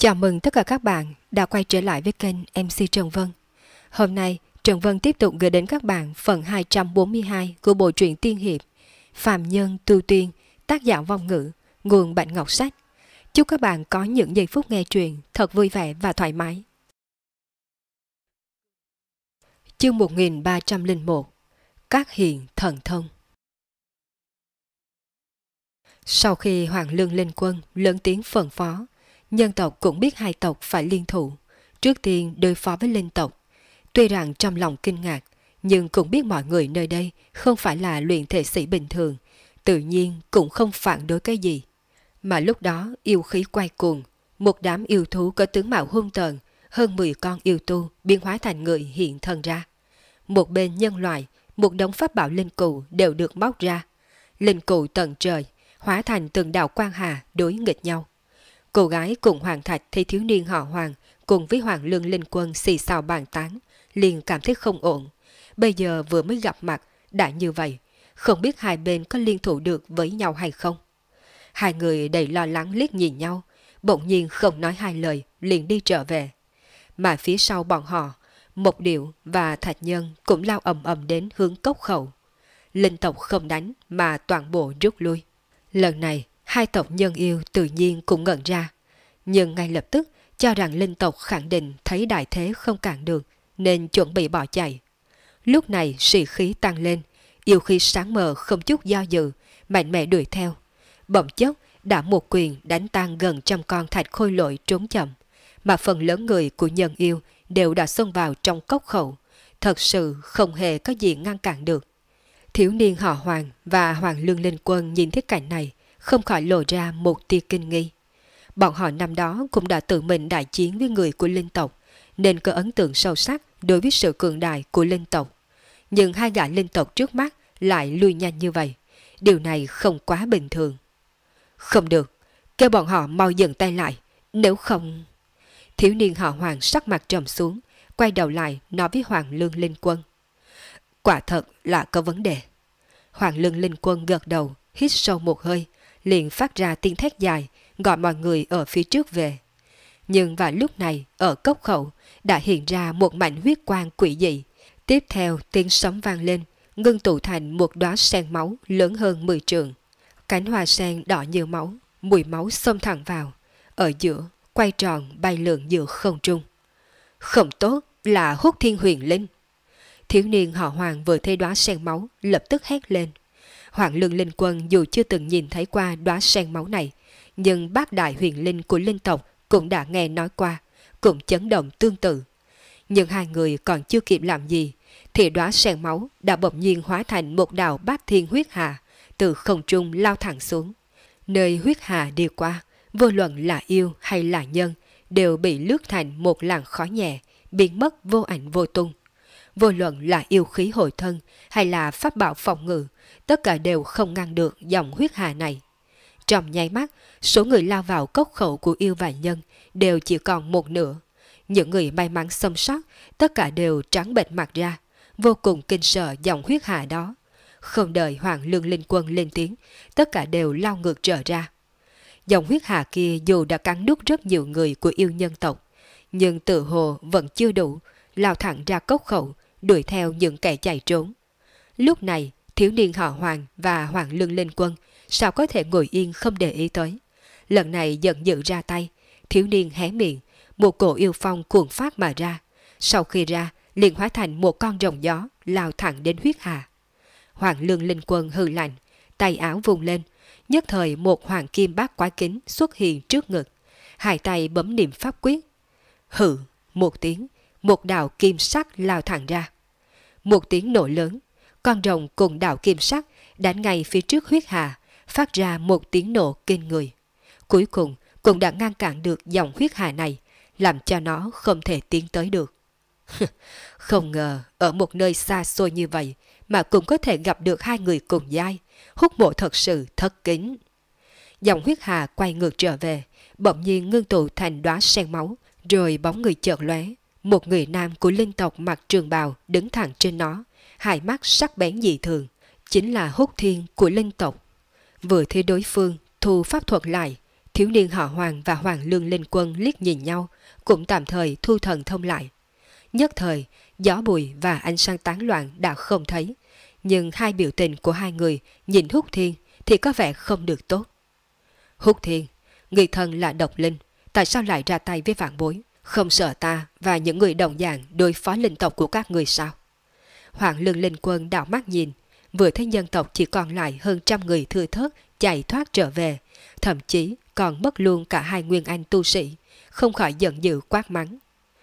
Chào mừng tất cả các bạn đã quay trở lại với kênh MC Trần Vân. Hôm nay, Trần Vân tiếp tục gửi đến các bạn phần 242 của bộ truyện tiên hiệp Phàm Nhân Tu Tiên, tác giả Vong Ngữ, nguồn Bạch Ngọc Sách. Chúc các bạn có những giây phút nghe truyện thật vui vẻ và thoải mái. Chương 1301: Các hiện thần thông. Sau khi Hoàng Lương Linh Quân lớn tiếng phân phó, nhân tộc cũng biết hai tộc phải liên thủ, trước tiên đối phó với linh tộc. Tuy rằng trong lòng kinh ngạc, nhưng cũng biết mọi người nơi đây không phải là luyện thể sĩ bình thường, tự nhiên cũng không phản đối cái gì. Mà lúc đó yêu khí quay cuồng, một đám yêu thú có tướng mạo hung tợn, hơn 10 con yêu tu biến hóa thành người hiện thân ra. Một bên nhân loại, một đống pháp bảo linh cụ đều được móc ra. Linh cụ tận trời, hóa thành từng đạo quang hà đối nghịch nhau. Cô gái cùng Hoàng Thạch thấy thiếu niên họ Hoàng cùng với Hoàng Lương Linh Quân xì xào bàn tán, liền cảm thấy không ổn. Bây giờ vừa mới gặp mặt, đã như vậy, không biết hai bên có liên thủ được với nhau hay không. Hai người đầy lo lắng liếc nhìn nhau, bỗng nhiên không nói hai lời, liền đi trở về. Mà phía sau bọn họ, Mộc Điệu và Thạch Nhân cũng lao ầm ầm đến hướng cốc khẩu. Linh tộc không đánh mà toàn bộ rút lui. Lần này, hai tộc nhân yêu tự nhiên cũng ngẩn ra, nhưng ngay lập tức cho rằng linh tộc khẳng định thấy đại thế không cản được, nên chuẩn bị bỏ chạy. Lúc này sĩ khí tăng lên, yêu khí sáng mờ không chút do dự, mạnh mẽ đuổi theo. Bỗng chốc đã một quyền đánh tan gần trăm con thạch khôi lỗi trốn chậm, mà phần lớn người của nhân yêu đều đã xông vào trong cốc khẩu, thật sự không hề có gì ngăn cản được. Thiếu niên họ Hoàng và Hoàng Lương Linh Quân nhìn thấy cảnh này, không khỏi lộ ra một tia kinh nghi. Bọn họ năm đó cũng đã tự mình đại chiến với người của linh tộc, nên có ấn tượng sâu sắc đối với sự cường đại của linh tộc. Nhưng hai gã linh tộc trước mắt lại lui nhanh như vậy, điều này không quá bình thường. Không được, kêu bọn họ mau dừng tay lại, nếu không... Thiếu niên họ Hoàng sắc mặt trầm xuống, quay đầu lại nói với Hoàng Lương Linh Quân. Quả thật là có vấn đề. Hoàng Lương Linh Quân gật đầu, hít sâu một hơi, liền phát ra tiếng thét dài, gọi mọi người ở phía trước về. Nhưng vào lúc này, ở cốc khẩu, đã hiện ra một mảnh huyết quang quỷ dị. Tiếp theo tiếng sấm vang lên, ngưng tụ thành một đóa sen máu lớn hơn 10 trượng. Cánh hoa sen đỏ như máu, mùi máu xông thẳng vào. Ở giữa, quay tròn bay lượn giữa không trung. Không tốt, là Hút Thiên Huyền Linh. Thiếu niên họ Hoàng vừa thấy đóa sen máu, lập tức hét lên. Hoàng Lương Linh Quân dù chưa từng nhìn thấy qua đóa sen máu này, nhưng bác đại huyền linh của linh tộc cũng đã nghe nói qua, cũng chấn động tương tự. Nhưng hai người còn chưa kịp làm gì, thì đóa sen máu đã bỗng nhiên hóa thành một đạo bát thiên huyết hà, từ không trung lao thẳng xuống. Nơi huyết hà đi qua, vô luận là yêu hay là nhân, đều bị lướt thành một làn khói nhẹ, biến mất vô ảnh vô tung. Vô luận là yêu khí hồi thân hay là pháp bảo phòng ngự, tất cả đều không ngăn được dòng huyết hà này. Trong nháy mắt, số người lao vào cốc khẩu của yêu và nhân đều chỉ còn một nửa. Những người may mắn sống sót, tất cả đều trắng bệch mặt ra, vô cùng kinh sợ dòng huyết hà đó. Không đợi Hoàng Lương Linh Quân lên tiếng, tất cả đều lao ngược trở ra. Dòng huyết hà kia dù đã cắn nuốt rất nhiều người của yêu nhân tộc, nhưng tự hồ vẫn chưa đủ, lao thẳng ra cốc khẩu, đuổi theo những kẻ chạy trốn. Lúc này, thiếu niên họ Hoàng và Hoàng Lương Linh Quân sao có thể ngồi yên không để ý tới. Lần này giận dữ ra tay, thiếu niên hé miệng, một cổ yêu phong cuồng phát mà ra. Sau khi ra, liền hóa thành một con rồng gió, lao thẳng đến huyết hà. Hoàng Lương Linh Quân hừ lạnh, tay áo vùng lên, nhất thời một hoàng kim bát quái kính xuất hiện trước ngực. Hai tay bấm niệm pháp quyết. Hừ, một tiếng, một đạo kim sắc lao thẳng ra. Một tiếng nổ lớn, con rồng cùng đạo kim sắc đánh ngay phía trước huyết hà, phát ra một tiếng nổ kinh người. Cuối cùng cũng đã ngăn cản được dòng huyết hà này, làm cho nó không thể tiến tới được. Không ngờ ở một nơi xa xôi như vậy mà cũng có thể gặp được hai người cùng giai, Hút Mộ thật sự thất kính. Dòng huyết hà quay ngược trở về, bỗng nhiên ngưng tụ thành đóa sen máu, rồi bóng người chợt lóe. Một người nam của linh tộc mặc trường bào đứng thẳng trên nó, hai mắt sắc bén dị thường, chính là Hút Thiên của linh tộc. Vừa thấy đối phương thu pháp thuật lại, Thiếu niên họ Hoàng và Hoàng Lương Linh Quân liếc nhìn nhau, cũng tạm thời thu thần thông lại. Nhất thời, gió bụi và ánh sáng tán loạn đã không thấy, nhưng hai biểu tình của hai người nhìn Húc Thiên thì có vẻ không được tốt. Húc Thiên, người thân là độc linh, tại sao lại ra tay với vạn bối? Không sợ ta và những người đồng dạng đối phó linh tộc của các người sao? Hoàng Lương Linh Quân đảo mắt nhìn, vừa thấy nhân tộc chỉ còn lại hơn 100 người thưa thớt chạy thoát trở về, thậm chí còn mất luôn cả hai nguyên anh tu sĩ, không khỏi giận dữ quát mắng.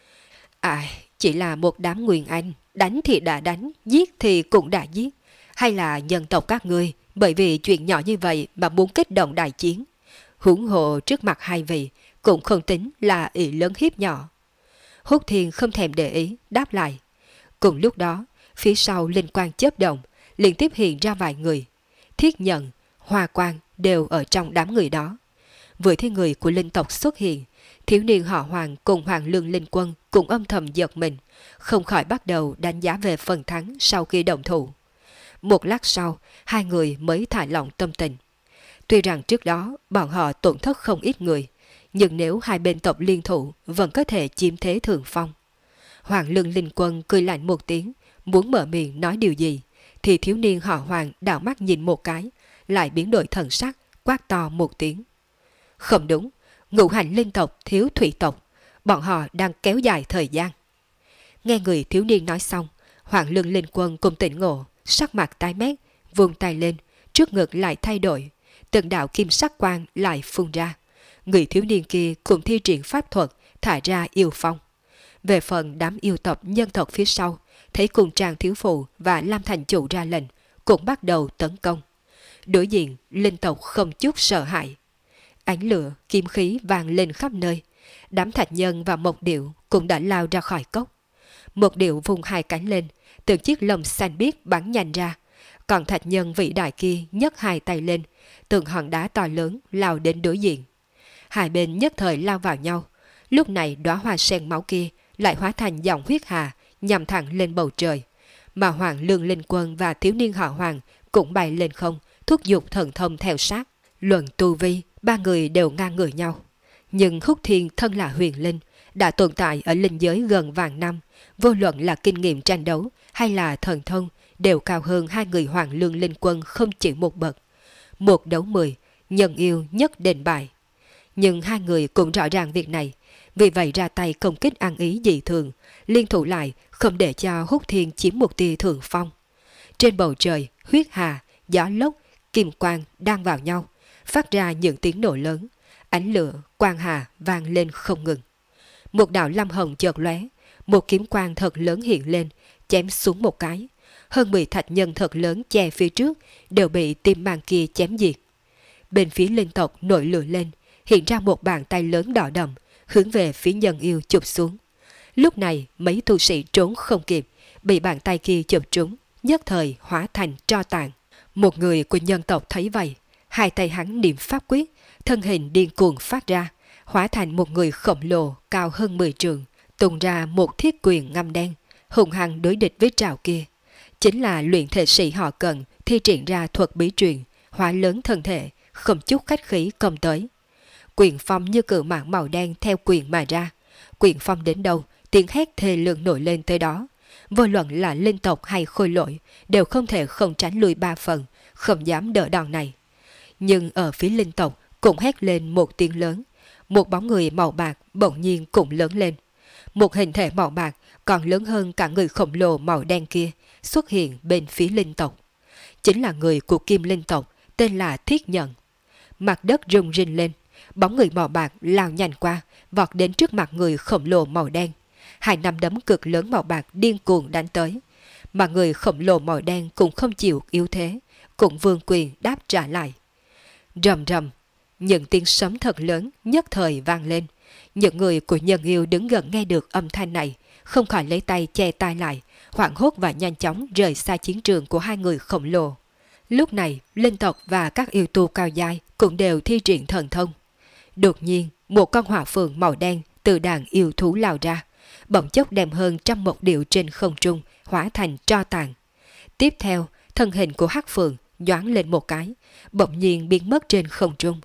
Chỉ là một đám nguyên anh, đánh thì đã đánh, giết thì cũng đã giết. Hay là nhân tộc các ngươi bởi vì chuyện nhỏ như vậy mà muốn kích động đại chiến? Huống hồ trước mặt hai vị cũng không tính là ỷ lớn hiếp nhỏ. Húc Thiên không thèm để ý, đáp lại. Cùng lúc đó, phía sau linh quang chớp động, liên tiếp hiện ra vài người. Thiết Nhận, Hoa Quang đều ở trong đám người đó. Vừa thấy người của linh tộc xuất hiện, thiếu niên họ Hoàng cùng Hoàng Lương Linh Quân cũng âm thầm giật mình, không khỏi bắt đầu đánh giá về phần thắng sau khi động thủ. Một lát sau, hai người mới thả lỏng tâm tình. Tuy rằng trước đó bọn họ tổn thất không ít người, nhưng nếu hai bên tộc liên thủ vẫn có thể chiếm thế thượng phong. Hoàng Lương Linh Quân cười lạnh một tiếng, muốn mở miệng nói điều gì, thì thiếu niên họ Hoàng đảo mắt nhìn một cái, lại biến đổi thần sắc, quát to một tiếng. Không đúng, ngũ hành linh tộc thiếu thủy tộc, bọn họ đang kéo dài thời gian. Nghe người thiếu niên nói xong, Hoàng Lương Linh Quân cùng tỉnh ngộ, sắc mặt tái mét, vung tay lên, trước ngực lại thay đổi, từng đạo kim sắc quang lại phun ra. Người thiếu niên kia cũng thi triển pháp thuật, thả ra yêu phong. Về phần đám yêu tộc nhân tộc phía sau, thấy cùng Trang thiếu phụ và Lam thành chủ ra lệnh, cũng bắt đầu tấn công. Đối diện, linh tộc không chút sợ hãi. Ánh lửa, kim khí vang lên khắp nơi. Đám thạch nhân và mộc điệu cũng đã lao ra khỏi cốc. Mộc điệu vùng hai cánh lên, từng chiếc lồng xanh biếc bắn nhanh ra. Còn thạch nhân vĩ đại kia nhấc hai tay lên, từng hòn đá to lớn lao đến đối diện. Hai bên nhất thời lao vào nhau. Lúc này đóa hoa sen máu kia lại hóa thành dòng huyết hà, nhằm thẳng lên bầu trời. Mà Hoàng Lương Linh Quân và thiếu niên họ Hoàng cũng bay lên không, thúc giục thần thông theo sát. Luận tu vi, ba người đều ngang ngửa nhau. Nhưng Húc Thiên thân là huyền linh, đã tồn tại ở linh giới gần vạn năm, vô luận là kinh nghiệm tranh đấu hay là thần thông đều cao hơn hai người Hoàng Lương Linh Quân không chỉ một bậc. Một đấu 10, nhân yêu nhất định bại. Nhưng hai người cũng rõ ràng việc này, vì vậy ra tay công kích ăn ý dị thường, liên thủ lại không để cho Húc Thiên chiếm một tia thượng phong. Trên bầu trời, huyết hà, gió lốc, kim quang đang vào nhau, phát ra những tiếng nổ lớn, ánh lửa, quang hà vang lên không ngừng. Một đạo lam hồng chợt lóe, một kiếm quang thật lớn hiện lên, chém xuống một cái. Hơn 10 thạch nhân thật lớn che phía trước đều bị tim mang kia chém diệt. Bên phía linh tộc nổi lửa lên, hiện ra một bàn tay lớn đỏ đậm, hướng về phía nhân yêu chụp xuống. Lúc này mấy tu sĩ trốn không kịp, bị bàn tay kia chụp trúng, nhất thời hóa thành tro tàn. Một người của nhân tộc thấy vậy, hai tay hắn niệm pháp quyết, thân hình điên cuồng phát ra, hóa thành một người khổng lồ cao hơn 10 trượng, tung ra một thiết quyền ngăm đen, hùng hăng đối địch với trào kia. Chính là luyện thể sĩ họ Cần thi triển ra thuật bí truyền, hóa lớn thân thể, không chút khách khí công tới. Quyền phong như cự mạng màu đen theo quyền mà ra. Quyền phong đến đâu, tiếng hét thê lương nổi lên tới đó. Vô luận là linh tộc hay khôi lỗi, đều không thể không tránh lùi 3 phần, không dám đỡ đòn này. Nhưng ở phía linh tộc cũng hét lên một tiếng lớn. Một bóng người màu bạc bỗng nhiên cũng lớn lên. Một hình thể màu bạc còn lớn hơn cả người khổng lồ màu đen kia xuất hiện bên phía linh tộc. Chính là người của Kim linh tộc, tên là Thiết Nhận. Mặt đất rung rinh lên, bóng người màu bạc lao nhanh qua, vọt đến trước mặt người khổng lồ màu đen. Hai nắm đấm cực lớn màu bạc điên cuồng đánh tới. Mà người khổng lồ màu đen cũng không chịu yếu thế, cũng vương quyền đáp trả lại. Rầm rầm, những tiếng sấm thật lớn nhất thời vang lên. Những người của nhân yêu đứng gần nghe được âm thanh này, không khỏi lấy tay che tai lại, hoảng hốt và nhanh chóng rời xa chiến trường của hai người khổng lồ. Lúc này, linh tộc và các yêu tu cao giai cũng đều thi triển thần thông. Đột nhiên, một con hỏa phượng màu đen từ đàn yêu thú lao ra, bỗng chốc đem hơn 100 mộc điệu trên không trung hóa thành tro tàn. Tiếp theo, thân hình của hắc phượng nhoáng lên một cái, bỗng nhiên biến mất trên không trung.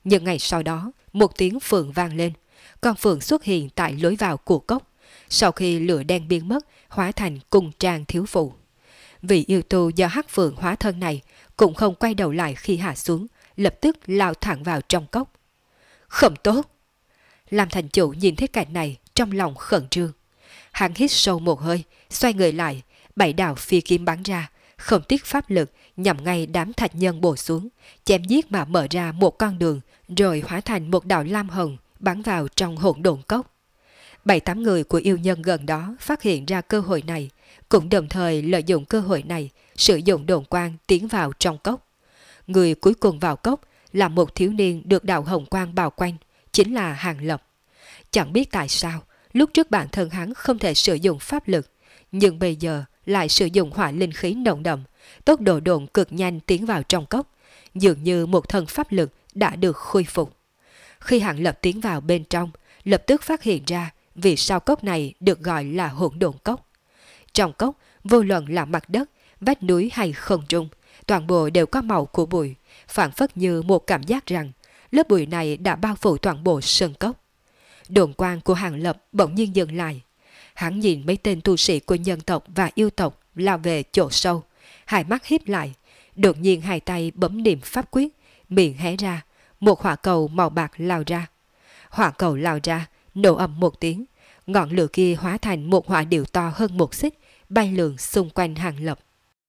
Nhưng ngày sau đó, một tiếng phượng vang lên. Con phượng xuất hiện tại lối vào của cốc. Sau khi lửa đen biến mất, hóa thành cung trang thiếu phụ. Vị yêu tu do hắc phượng hóa thân này cũng không quay đầu lại khi hạ xuống, lập tức lao thẳng vào trong cốc. Không tốt! Lam thành chủ nhìn thấy cảnh này trong lòng khẩn trương. Hắn hít sâu một hơi, xoay người lại, 7 đạo phi kiếm bắn ra, không tiếc pháp lực nhằm ngay đám thạch nhân bổ xuống, chém giết mà mở ra một con đường, rồi hóa thành một đạo lam hồng bắn vào trong hỗn độn cốc. 7-8 người của yêu nhân gần đó phát hiện ra cơ hội này, cũng đồng thời lợi dụng cơ hội này sử dụng đồn quang tiến vào trong cốc. Người cuối cùng vào cốc là một thiếu niên được đạo hồng quang bao quanh, chính là Hàng Lập. Chẳng biết tại sao, lúc trước bản thân hắn không thể sử dụng pháp lực, nhưng bây giờ lại sử dụng hỏa linh khí nồng đậm, tốc độ độn cực nhanh tiến vào trong cốc, dường như một thân pháp lực đã được khôi phục. Khi Hàng Lập tiến vào bên trong, lập tức phát hiện ra vì sao cốc này được gọi là hỗn độn cốc. Trong cốc, vô luận là mặt đất, vách núi hay không trung, toàn bộ đều có màu của bụi, phản phất như một cảm giác rằng lớp bụi này đã bao phủ toàn bộ sơn cốc. Đồn quang của Hàng Lập bỗng nhiên dừng lại. Hắn nhìn mấy tên tu sĩ của nhân tộc và yêu tộc lao về chỗ sâu, hai mắt híp lại, đột nhiên hai tay bấm niệm pháp quyết, miệng hé ra, một hỏa cầu màu bạc lao ra. Hỏa cầu lao ra, nổ ầm một tiếng, ngọn lửa kia hóa thành một hỏa điệu to hơn một xích, bay lượn xung quanh Hàng Lập.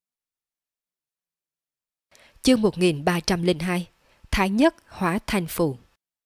Chương 1302 Thái Nhất hóa thành phù.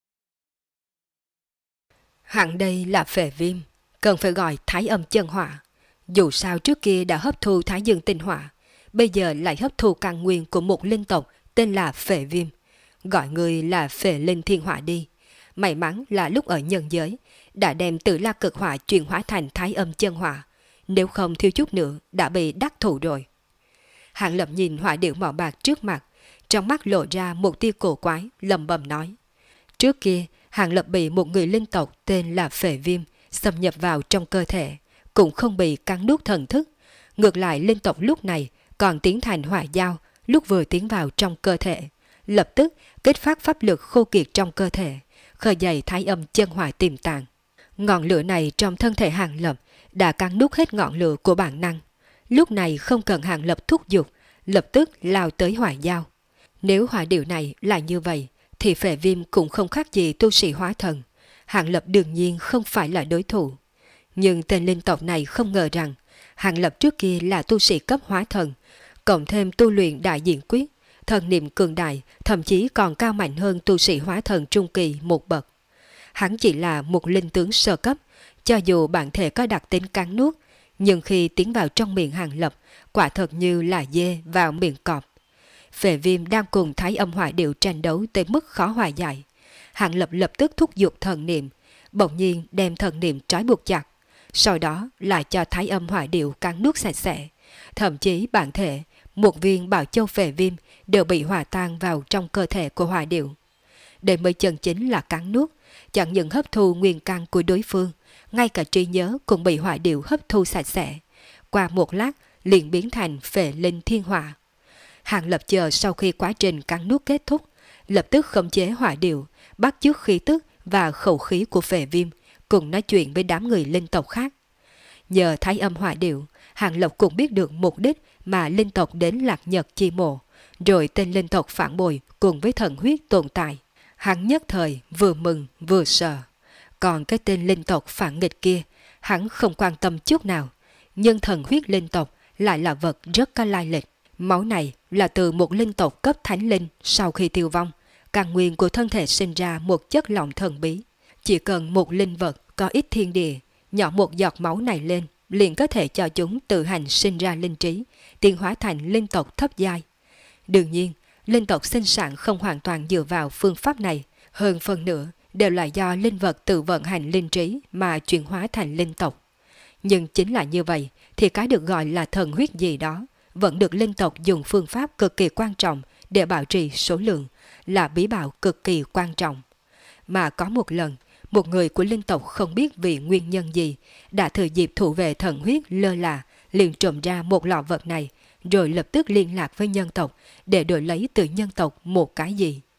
Hẳn đây là phệ viêm, cần phải gọi Thái Âm chân hỏa. Dù sao trước kia đã hấp thu Thái Dương tinh hỏa, bây giờ lại hấp thu căn nguyên của một linh tộc tên là phệ viêm. Gọi người là phệ linh thiên hỏa đi. May mắn là lúc ở nhân giới đã đem Tử La cực hỏa chuyển hóa thành Thái Âm chân hỏa, nếu không thiếu chút nữa đã bị đắc thủ rồi. Hàng Lập nhìn hỏa điệu màu bạc trước mặt, trong mắt lộ ra một tia cổ quái, lẩm bẩm nói. Trước kia, Hàng Lập bị một người linh tộc tên là phệ viêm xâm nhập vào trong cơ thể, cũng không bị cắn nuốt thần thức. Ngược lại linh tộc lúc này còn tiến thành hỏa giao, lúc vừa tiến vào trong cơ thể, lập tức kích phát pháp lực khô kiệt trong cơ thể, khơi dậy Thái Âm chân hỏa tiềm tàng. Ngọn lửa này trong thân thể Hàng Lập đã cắn nuốt hết ngọn lửa của bản năng. Lúc này không cần Hàng Lập thúc giục, lập tức lao tới hỏa giao. Nếu hỏa điệu này là như vậy, thì phệ viêm cũng không khác gì tu sĩ hóa thần. Hàng Lập đương nhiên không phải là đối thủ. Nhưng tên linh tộc này không ngờ rằng Hàng Lập trước kia là tu sĩ cấp hóa thần, cộng thêm tu luyện đại diện quyết, thần niệm cường đại, thậm chí còn cao mạnh hơn tu sĩ hóa thần trung kỳ một bậc. Hắn chỉ là một linh tướng sơ cấp, cho dù bản thể có đặc tính cắn nuốt, nhưng khi tiến vào trong miệng Hàng Lập, quả thật như là dê vào miệng cọp. Phệ viêm đang cùng Thái Âm hỏa điệu tranh đấu tới mức khó hòa giải. Hàng Lập lập tức thúc giục thần niệm, bỗng nhiên đem thần niệm trói buộc chặt, sau đó lại cho Thái Âm hỏa điệu cắn nuốt sạch sẽ. Thậm chí bản thể, một viên bảo châu phệ viêm đều bị hòa tan vào trong cơ thể của hỏa điệu. Đây mới chân chính là cắn nuốt, chẳng những hấp thu nguyên căn của đối phương, ngay cả trí nhớ cũng bị hỏa điệu hấp thu sạch sẽ. Qua một lát liền biến thành phệ linh thiên hỏa. Hàng Lập chờ sau khi quá trình cắn nuốt kết thúc, lập tức khống chế hỏa điệu, bắt chước khí tức và khẩu khí của phệ viêm, cùng nói chuyện với đám người linh tộc khác. Nhờ Thái Âm hỏa điệu, Hàng Lập cũng biết được mục đích mà linh tộc đến Lạc Nhật chi mộ, rồi tên linh tộc phản bội cùng với thần huyết tồn tại. Hắn nhất thời vừa mừng vừa sợ. Còn cái tên linh tộc phản nghịch kia, hắn không quan tâm chút nào, nhưng thần huyết linh tộc lại là vật rất có lai lịch. Máu này là từ một linh tộc cấp thánh linh sau khi tiêu vong, căn nguyên của thân thể sinh ra một chất lỏng thần bí. Chỉ cần một linh vật có ít thiên địa, nhỏ một giọt máu này lên, liền có thể cho chúng tự hành sinh ra linh trí, tiến hóa thành linh tộc thấp giai. Đương nhiên, linh tộc sinh sản không hoàn toàn dựa vào phương pháp này, hơn phần nữa đều là do linh vật tự vận hành linh trí mà chuyển hóa thành linh tộc. Nhưng chính là như vậy thì cái được gọi là thần huyết gì đó vẫn được linh tộc dùng phương pháp cực kỳ quan trọng để bảo trì số lượng, là bí bảo cực kỳ quan trọng. Mà có một lần, một người của linh tộc không biết vì nguyên nhân gì đã thừa dịp thủ vệ thần huyết lơ là, liền trộm ra một lọ vật này, rồi lập tức liên lạc với nhân tộc để đổi lấy từ nhân tộc một cái gì.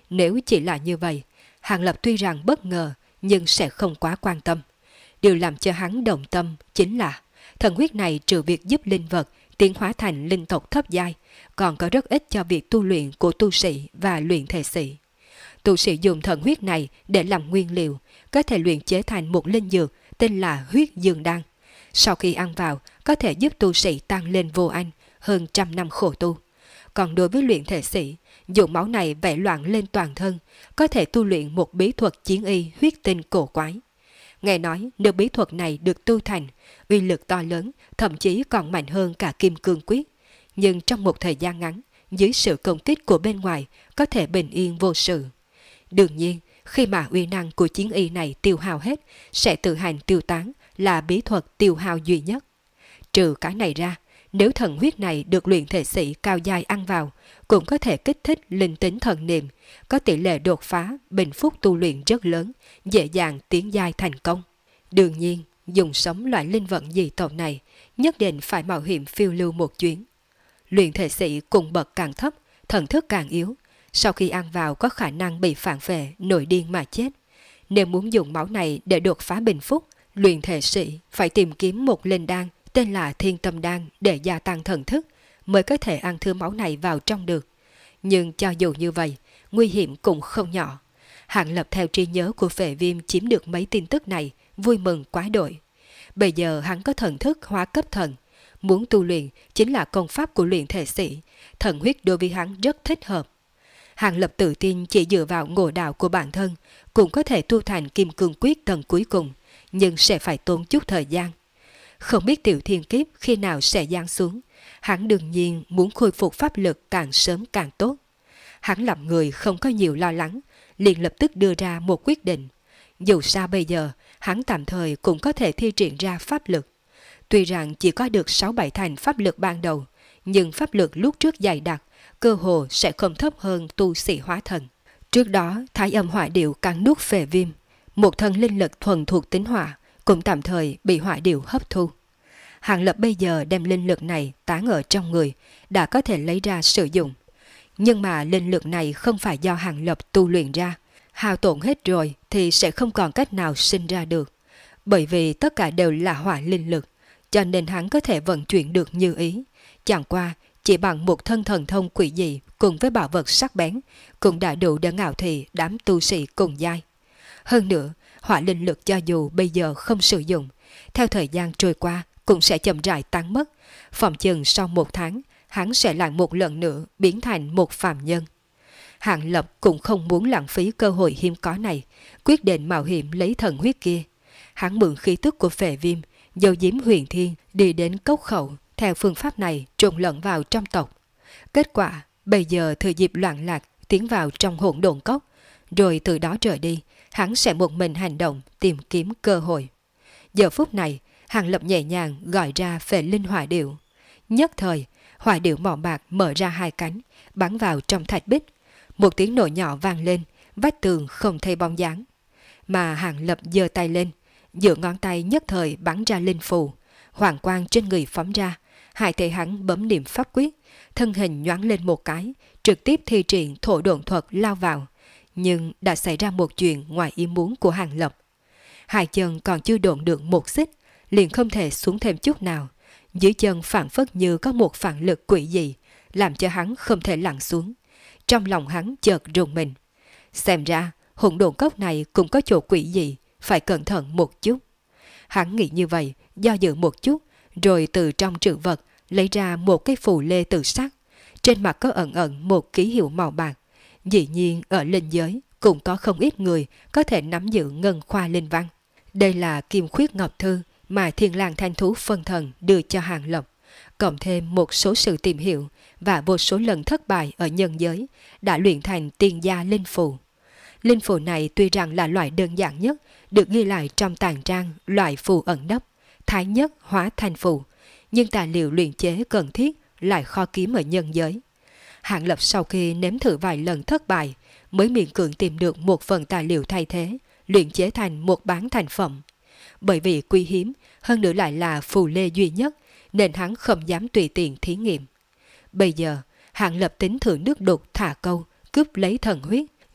Nếu chỉ là như vậy, Hàng Lập tuy rằng bất ngờ nhưng sẽ không quá quan tâm. Điều làm cho hắn động tâm chính là thần huyết này trừ việc giúp linh vật tiến hóa thành linh tộc thấp giai, còn có rất ít cho việc tu luyện của tu sĩ và luyện thể sĩ. Tu sĩ dùng thần huyết này để làm nguyên liệu, có thể luyện chế thành một linh dược tên là huyết dương đan. Sau khi ăn vào, có thể giúp tu sĩ tăng lên vô anh hơn 100 năm khổ tu. Còn đối với luyện thể sĩ, dùng máu này vẽ loạn lên toàn thân, có thể tu luyện một bí thuật chiến y huyết tinh cổ quái. Nghe nói nếu bí thuật này được tu thành, uy lực to lớn, thậm chí còn mạnh hơn cả kim cương quyết. Nhưng trong một thời gian ngắn, dưới sự công kích của bên ngoài, có thể bình yên vô sự. Đương nhiên, khi mà uy năng của chiến y này tiêu hao hết, sẽ tự hành tiêu tán là bí thuật tiêu hao duy nhất. Trừ cái này ra, nếu thần huyết này được luyện thể sĩ cao giai ăn vào, cũng có thể kích thích linh tính thần niệm, có tỷ lệ đột phá, bình phúc tu luyện rất lớn, dễ dàng tiến giai thành công. Đương nhiên, dùng sống loại linh vận dị tộc này, nhất định phải mạo hiểm phiêu lưu một chuyến. Luyện thể sĩ cùng bậc càng thấp, thần thức càng yếu, sau khi ăn vào có khả năng bị phản vệ, nổi điên mà chết. Nếu muốn dùng máu này để đột phá bình phúc, luyện thể sĩ phải tìm kiếm một linh đan tên là Thiên Tâm Đan để gia tăng thần thức, mới có thể ăn thứ máu này vào trong được. Nhưng cho dù như vậy, nguy hiểm cũng không nhỏ. Hàng Lập theo trí nhớ của Phệ Viêm chiếm được mấy tin tức này, vui mừng quá đội. Bây giờ hắn có thần thức hóa cấp thần, muốn tu luyện chính là công pháp của luyện thể sĩ, thần huyết đối với hắn rất thích hợp. Hàng Lập tự tin chỉ dựa vào ngộ đạo của bản thân cũng có thể tu thành kim cương quyết tầng cuối cùng, nhưng sẽ phải tốn chút thời gian. Không biết tiểu thiên kiếp khi nào sẽ giáng xuống, hắn đương nhiên muốn khôi phục pháp lực càng sớm càng tốt. Hắn làm người không có nhiều lo lắng, liền lập tức đưa ra một quyết định. Dù sao bây giờ, hắn tạm thời cũng có thể thi triển ra pháp lực. Tuy rằng chỉ có được 6-7 thành pháp lực ban đầu, nhưng pháp lực lúc trước dày đặc, cơ hồ sẽ không thấp hơn tu sĩ hóa thần. Trước đó, Thái Âm Hỏa Điệu cắn nuốt Phệ Viêm, một thân linh lực thuần thuộc tính hỏa, cũng tạm thời bị hỏa điệu hấp thu. Hàng Lập bây giờ đem linh lực này tán ở trong người, đã có thể lấy ra sử dụng. Nhưng mà linh lực này không phải do Hàng Lập tu luyện ra, hao tổn hết rồi thì sẽ không còn cách nào sinh ra được. Bởi vì tất cả đều là hỏa linh lực, cho nên hắn có thể vận chuyển được như ý. Chẳng qua, chỉ bằng một thân thần thông quỷ dị cùng với bảo vật sắc bén, cũng đã đủ để ngạo thị đám tu sĩ cùng giai. Hơn nữa, hỏa linh lực cho dù bây giờ không sử dụng, theo thời gian trôi qua cũng sẽ chậm rãi tăng mất. Phòng chừng sau 1 tháng, hắn sẽ lại một lần nữa biến thành một phàm nhân. Hàng Lập cũng không muốn lãng phí cơ hội hiếm có này, quyết định mạo hiểm lấy thần huyết kia. Hắn mượn khí tức của Phệ Viêm, dầu diếm huyền thiên đi đến cốc khẩu, theo phương pháp này trộn lẫn vào trong tộc. Kết quả, bây giờ thừa dịp loạn lạc tiến vào trong hỗn độn cốc, rồi từ đó trở đi, hắn sẽ một mình hành động tìm kiếm cơ hội. Giờ phút này, Hàng Lập nhẹ nhàng gọi ra Phệ Linh Hỏa Điệu. Nhất thời, hỏa điệu màu bạc mở ra 2 cánh, bắn vào trong thạch bích. Một tiếng nổ nhỏ vang lên, vách tường không thấy bóng dáng. Mà Hàng Lập giơ tay lên, giữa ngón tay nhất thời bắn ra linh phù, hoàng quang trên người phóng ra. Hai tay hắn bấm niệm pháp quyết, thân hình nhoáng lên một cái, trực tiếp thi triển thổ độn thuật lao vào. Nhưng đã xảy ra một chuyện ngoài ý muốn của Hàng Lập. 2 chân còn chưa độn được 1 xích, liền không thể xuống thêm chút nào. Dưới chân phản phất như có một phản lực quỷ dị, làm cho hắn không thể lặn xuống. Trong lòng hắn chợt rùng mình. Xem ra, hỗn độn cốc này cũng có chỗ quỷ dị, phải cẩn thận một chút. Hắn nghĩ như vậy, do dự một chút, rồi từ trong trữ vật lấy ra một cái phù lê tự sắc. Trên mặt có ẩn ẩn một ký hiệu màu bạc. Dĩ nhiên ở linh giới cũng có không ít người có thể nắm giữ ngân khoa linh văn. Đây là Kim Khuyết Ngọc Thư mà Thiên Lang Thanh Thú phân thần đưa cho Hàng Lập, cộng thêm một số sự tìm hiểu và vô số lần thất bại ở nhân giới, đã luyện thành tiên gia linh phù. Linh phù này tuy rằng là loại đơn giản nhất, được ghi lại trong tàng trang loại phù ẩn nấp, thái nhất hóa thành phù, nhưng tài liệu luyện chế cần thiết lại khó kiếm ở nhân giới. Hàng Lập sau khi nếm thử vài lần thất bại, mới miễn cưỡng tìm được một phần tài liệu thay thế, luyện chế thành một bán thành phẩm. Bởi vì quý hiếm, hơn nữa lại là phù lê duy nhất, nên hắn không dám tùy tiện thí nghiệm. Bây giờ, Hàng Lập tính thử nước đục thả câu, cướp lấy thần huyết,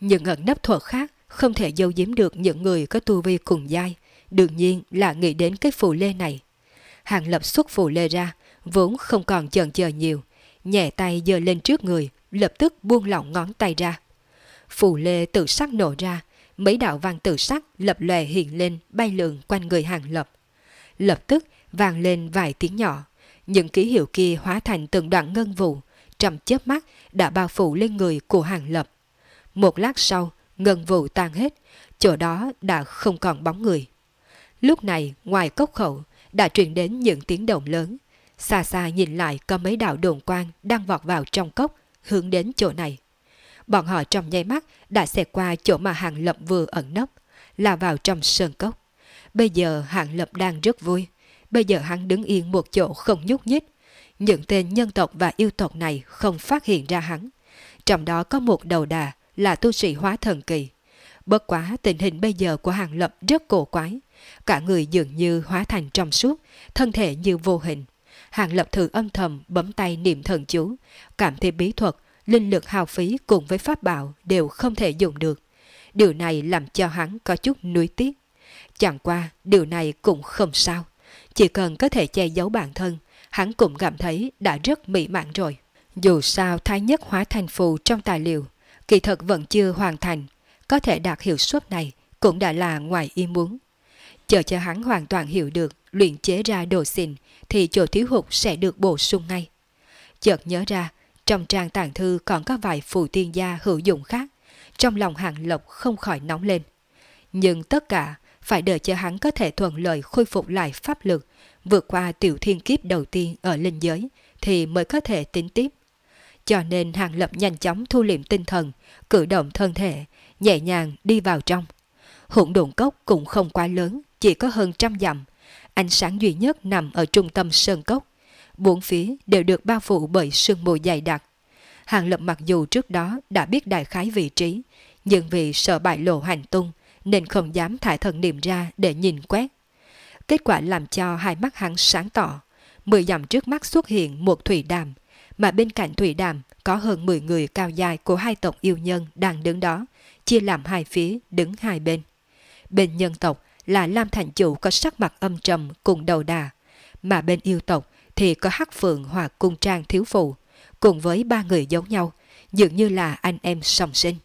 Nhưng ẩn nấp thuật khác không thể giấu giếm được những người có tu vi cùng giai, đương nhiên là nghĩ đến cái phù lê này. Hàng Lập xuất phù lê ra, vốn không còn chần chờ nhiều, nhẹ tay giơ lên trước người, lập tức buông lỏng ngón tay ra. Phù lê tự sắc nổ ra, mấy đạo vàng tự sắc lập lòe hiện lên bay lượn quanh người Hàng Lập. Lập tức vang lên vài tiếng nhỏ, những ký hiệu kia hóa thành từng đoạn ngân vụ, trong chớp mắt đã bao phủ lên người của Hàng Lập. Một lát sau, ngân vụ tan hết, chỗ đó đã không còn bóng người. Lúc này, ngoài cốc khẩu, đã truyền đến những tiếng động lớn. Xa xa nhìn lại có mấy đạo đồn quang đang vọt vào trong cốc, hướng đến chỗ này. Bọn họ trong nháy mắt đã xẹt qua chỗ mà Hàng Lập vừa ẩn nấp, là vào trong sơn cốc. Bây giờ Hàng Lập đang rất vui. Bây giờ hắn đứng yên một chỗ không nhúc nhích. Những tên nhân tộc và yêu tộc này không phát hiện ra hắn. Trong đó có một đầu đà là tu sĩ hóa thần kỳ. Bất quá tình hình bây giờ của Hàng Lập rất cổ quái. Cả người dường như hóa thành trong suốt, thân thể như vô hình. Hàng Lập thử âm thầm bấm tay niệm thần chú, cảm thấy bí thuật, linh lực hao phí cùng với pháp bảo đều không thể dùng được. Điều này làm cho hắn có chút nuối tiếc. Chẳng qua điều này cũng không sao. Chỉ cần có thể che giấu bản thân, hắn cũng cảm thấy đã rất mỹ mãn rồi. Dù sao thái nhất hóa thành phù trong tài liệu, kỳ thật vẫn chưa hoàn thành. Có thể đạt hiệu suất này cũng đã là ngoài ý muốn. Chờ cho hắn hoàn toàn hiểu được luyện chế ra đồ xịn thì chỗ thiếu hụt sẽ được bổ sung ngay. Chợt nhớ ra, trong trang tàng thư còn có vài phù tiên gia hữu dụng khác. Trong lòng Hàng Lập không khỏi nóng lên. Nhưng tất cả phải đợi cho hắn có thể thuận lợi khôi phục lại pháp lực, vượt qua tiểu thiên kiếp đầu tiên ở linh giới thì mới có thể tính tiếp. Cho nên Hàng Lập nhanh chóng thu liệm tinh thần, cử động thân thể, nhẹ nhàng đi vào trong. Hỗn độn cốc cũng không quá lớn, chỉ có hơn 100 dặm. Ánh sáng duy nhất nằm ở trung tâm sơn cốc. Bốn phía đều được bao phủ bởi sương mù dày đặc. Hàng Lập mặc dù trước đó đã biết đại khái vị trí, nhưng vì sợ bại lộ hành tung nên không dám thải thần niệm ra để nhìn quét. Kết quả làm cho hai mắt hắn sáng tỏ. 10 dặm trước mắt xuất hiện một thủy đàm, mà bên cạnh thủy đàm có hơn 10 người cao dài của hai tộc yêu nhân đang đứng đó, chia làm hai phía đứng hai bên. Bên nhân tộc là Lam Thành Chủ có sắc mặt âm trầm cùng đầu đà, mà bên yêu tộc thì có Hắc Phượng hoặc Cung Trang thiếu phụ, cùng với 3 người giống nhau, dường như là anh em song sinh.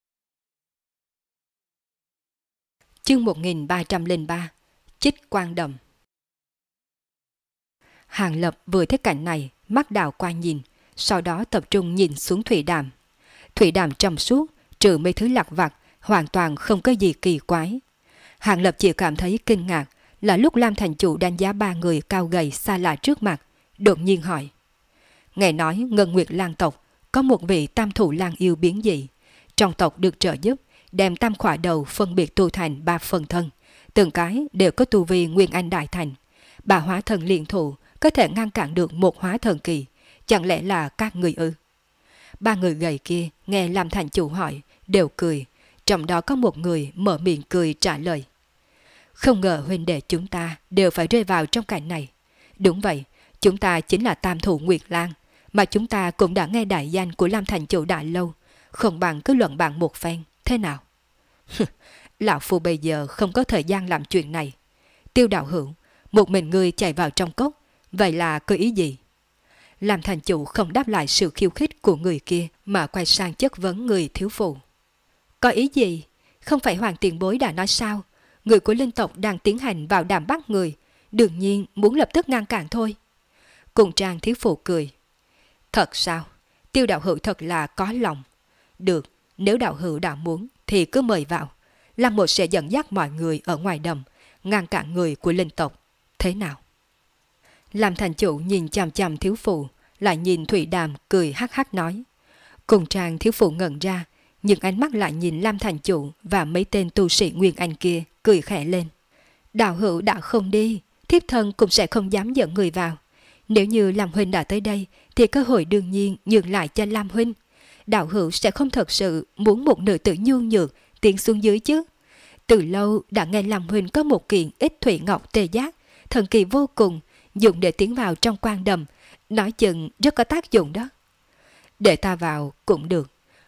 Chương 1303 Chích Quang Đầm. Hàng Lập vừa thấy cảnh này, mắt đảo qua nhìn, sau đó tập trung nhìn xuống thủy đàm. Thủy đàm trong suốt, trừ mấy thứ lặt vặt, hoàn toàn không có gì kỳ quái. Hàng Lập chỉ cảm thấy kinh ngạc là lúc Lam Thành Chủ đánh giá 3 người cao gầy xa lạ trước mặt, đột nhiên hỏi. Nghe nói Ngân Nguyệt Lang tộc có một vị tam thủ lang yêu biến dị. Trong tộc được trợ giúp, đem tam khỏa đầu phân biệt tu thành 3 phần thân. Từng cái đều có tu vi Nguyên Anh Đại Thành. 3 hóa thần liên thủ có thể ngăn cản được một hóa thần kỳ. Chẳng lẽ là các người ư? 3 người gầy kia nghe Lam Thành Chủ hỏi, đều cười. Trong đó có một người mở miệng cười trả lời. Không ngờ huynh đệ chúng ta đều phải rơi vào trong cảnh này. Đúng vậy, chúng ta chính là tam thủ Nguyệt Lang, mà chúng ta cũng đã nghe đại danh của Lam Thành Chủ đã lâu. Không bằng cứ luận bàn một phen, thế nào? Lão Phu bây giờ không có thời gian làm chuyện này. Tiêu đạo hữu, một mình ngươi chạy vào trong cốc, vậy là có ý gì? Lam Thành Chủ không đáp lại sự khiêu khích của người kia mà quay sang chất vấn người thiếu phụ. Có ý gì? Không phải Hoàng tiền bối đã nói sao? Người của linh tộc đang tiến hành vào đàm bắt người, đương nhiên muốn lập tức ngăn cản thôi. Cùng Trang thiếu phụ cười. Thật sao? Tiêu đạo hữu thật là có lòng. Được, nếu đạo hữu đã muốn thì cứ mời vào. Lam một sẽ dẫn dắt mọi người ở ngoài đầm, ngăn cản người của linh tộc. Thế nào? Lam Thành Chủ nhìn chằm chằm thiếu phụ, lại nhìn Thủy Đàm cười hắc hắc nói. Cùng Trang thiếu phụ ngẩn ra, nhưng ánh mắt lại nhìn Lam Thành Chủ và mấy tên tu sĩ Nguyên Anh kia, cười khẽ lên. Đạo hữu đã không đi, thiếp thân cũng sẽ không dám dẫn người vào. Nếu như Lam huynh đã tới đây, thì cơ hội đương nhiên nhường lại cho Lam huynh. Đạo hữu sẽ không thật sự muốn một nữ tử nhu nhược tiến xuống dưới chứ. Từ lâu đã nghe Lam huynh có một kiện ít thủy ngọc tê giác, thần kỳ vô cùng, dùng để tiến vào trong quan đầm, nói chừng rất có tác dụng đó. Để ta vào cũng được.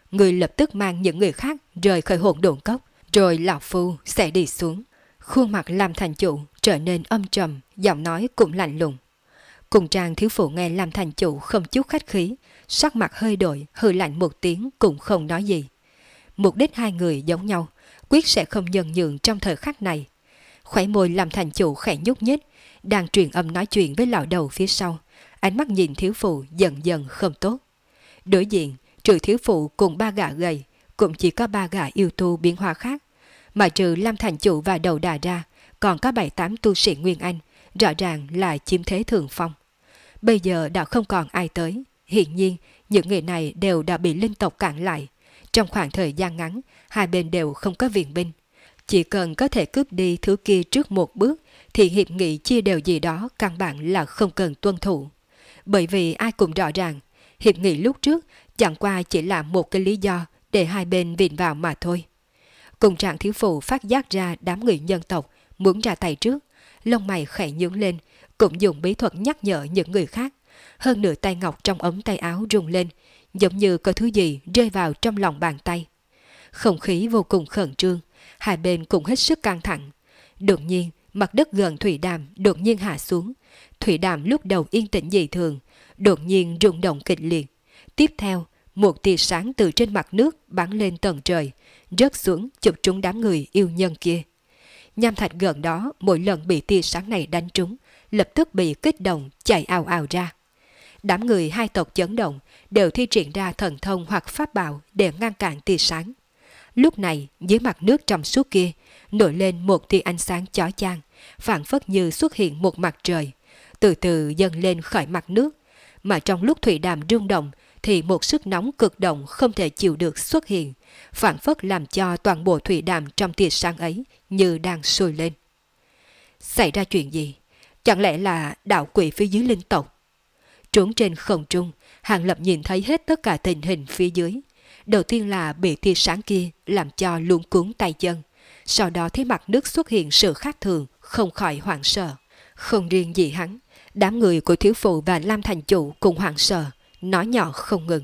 người lập tức mang những người khác rời khỏi hỗn độn cốc, rồi lão phu sẽ đi xuống. Khuôn mặt Lam Thành Chủ trở nên âm trầm, giọng nói cũng lạnh lùng. Cùng Trang thiếu phụ nghe Lam Thành Chủ không chút khách khí, sắc mặt hơi đổi, hừ lạnh một tiếng cũng không nói gì. Mục đích hai người giống nhau, quyết sẽ không nhân nhượng trong thời khắc này. Khóe môi Lam Thành Chủ khẽ nhúc nhích, đang truyền âm nói chuyện với lão đầu phía sau, ánh mắt nhìn thiếu phụ dần dần không tốt. Đối diện, trừ thiếu phụ cùng ba gã gầy, cũng chỉ có ba gã yêu tu biến hóa khác, mà trừ Lam Thành Chủ và đầu đà ra, còn có 7-8 tu sĩ Nguyên Anh, rõ ràng là chiếm thế thượng phong. Bây giờ đã không còn ai tới, hiển nhiên những người này đều đã bị linh tộc cản lại. Trong khoảng thời gian ngắn, hai bên đều không có viện binh. Chỉ cần có thể cướp đi thứ kia trước một bước, thì hiệp nghị chia đều gì đó căn bản là không cần tuân thủ. Bởi vì ai cũng rõ ràng, hiệp nghị lúc trước chẳng qua chỉ là một cái lý do để hai bên viện vào mà thôi. Cùng Trạng thiếu phụ phát giác ra đám người nhân tộc muốn ra tay trước, lông mày khẽ nhướng lên, cũng dùng bí thuật nhắc nhở những người khác. Hơn nửa tay ngọc trong ống tay áo rung lên, giống như có thứ gì rơi vào trong lòng bàn tay. Không khí vô cùng khẩn trương, hai bên cũng hết sức căng thẳng. Đột nhiên, mặt đất gần thủy đàm đột nhiên hạ xuống. Thủy đàm lúc đầu yên tĩnh dị thường, đột nhiên rung động kịch liệt. Tiếp theo, một tia sáng từ trên mặt nước bắn lên tầng trời, rớt xuống chụp trúng đám người yêu nhân kia. Nham thạch gần đó mỗi lần bị tia sáng này đánh trúng, lập tức bị kích động chạy ào ào ra. Đám người hai tộc chấn động đều thi triển ra thần thông hoặc pháp bảo để ngăn cản tia sáng. Lúc này, dưới mặt nước trong suốt kia nổi lên một tia ánh sáng chói chang, phảng phất như xuất hiện một mặt trời, từ từ dâng lên khỏi mặt nước. Mà trong lúc thủy đàm rung động thì một sức nóng cực động không thể chịu được xuất hiện, phảng phất làm cho toàn bộ thủy đàm trong tia sáng ấy như đang sôi lên. Xảy ra chuyện gì? Chẳng lẽ là đạo quỷ phía dưới linh tộc? Trốn trên không trung, Hàng Lập nhìn thấy hết tất cả tình hình phía dưới. Đầu tiên là bị tia sáng kia làm cho luống cuống tay chân. Sau đó thấy mặt nước xuất hiện sự khác thường, không khỏi hoảng sợ. Không riêng gì hắn, đám người của thiếu phụ và Lam Thành Chủ cũng hoảng sợ, nói nhỏ không ngừng.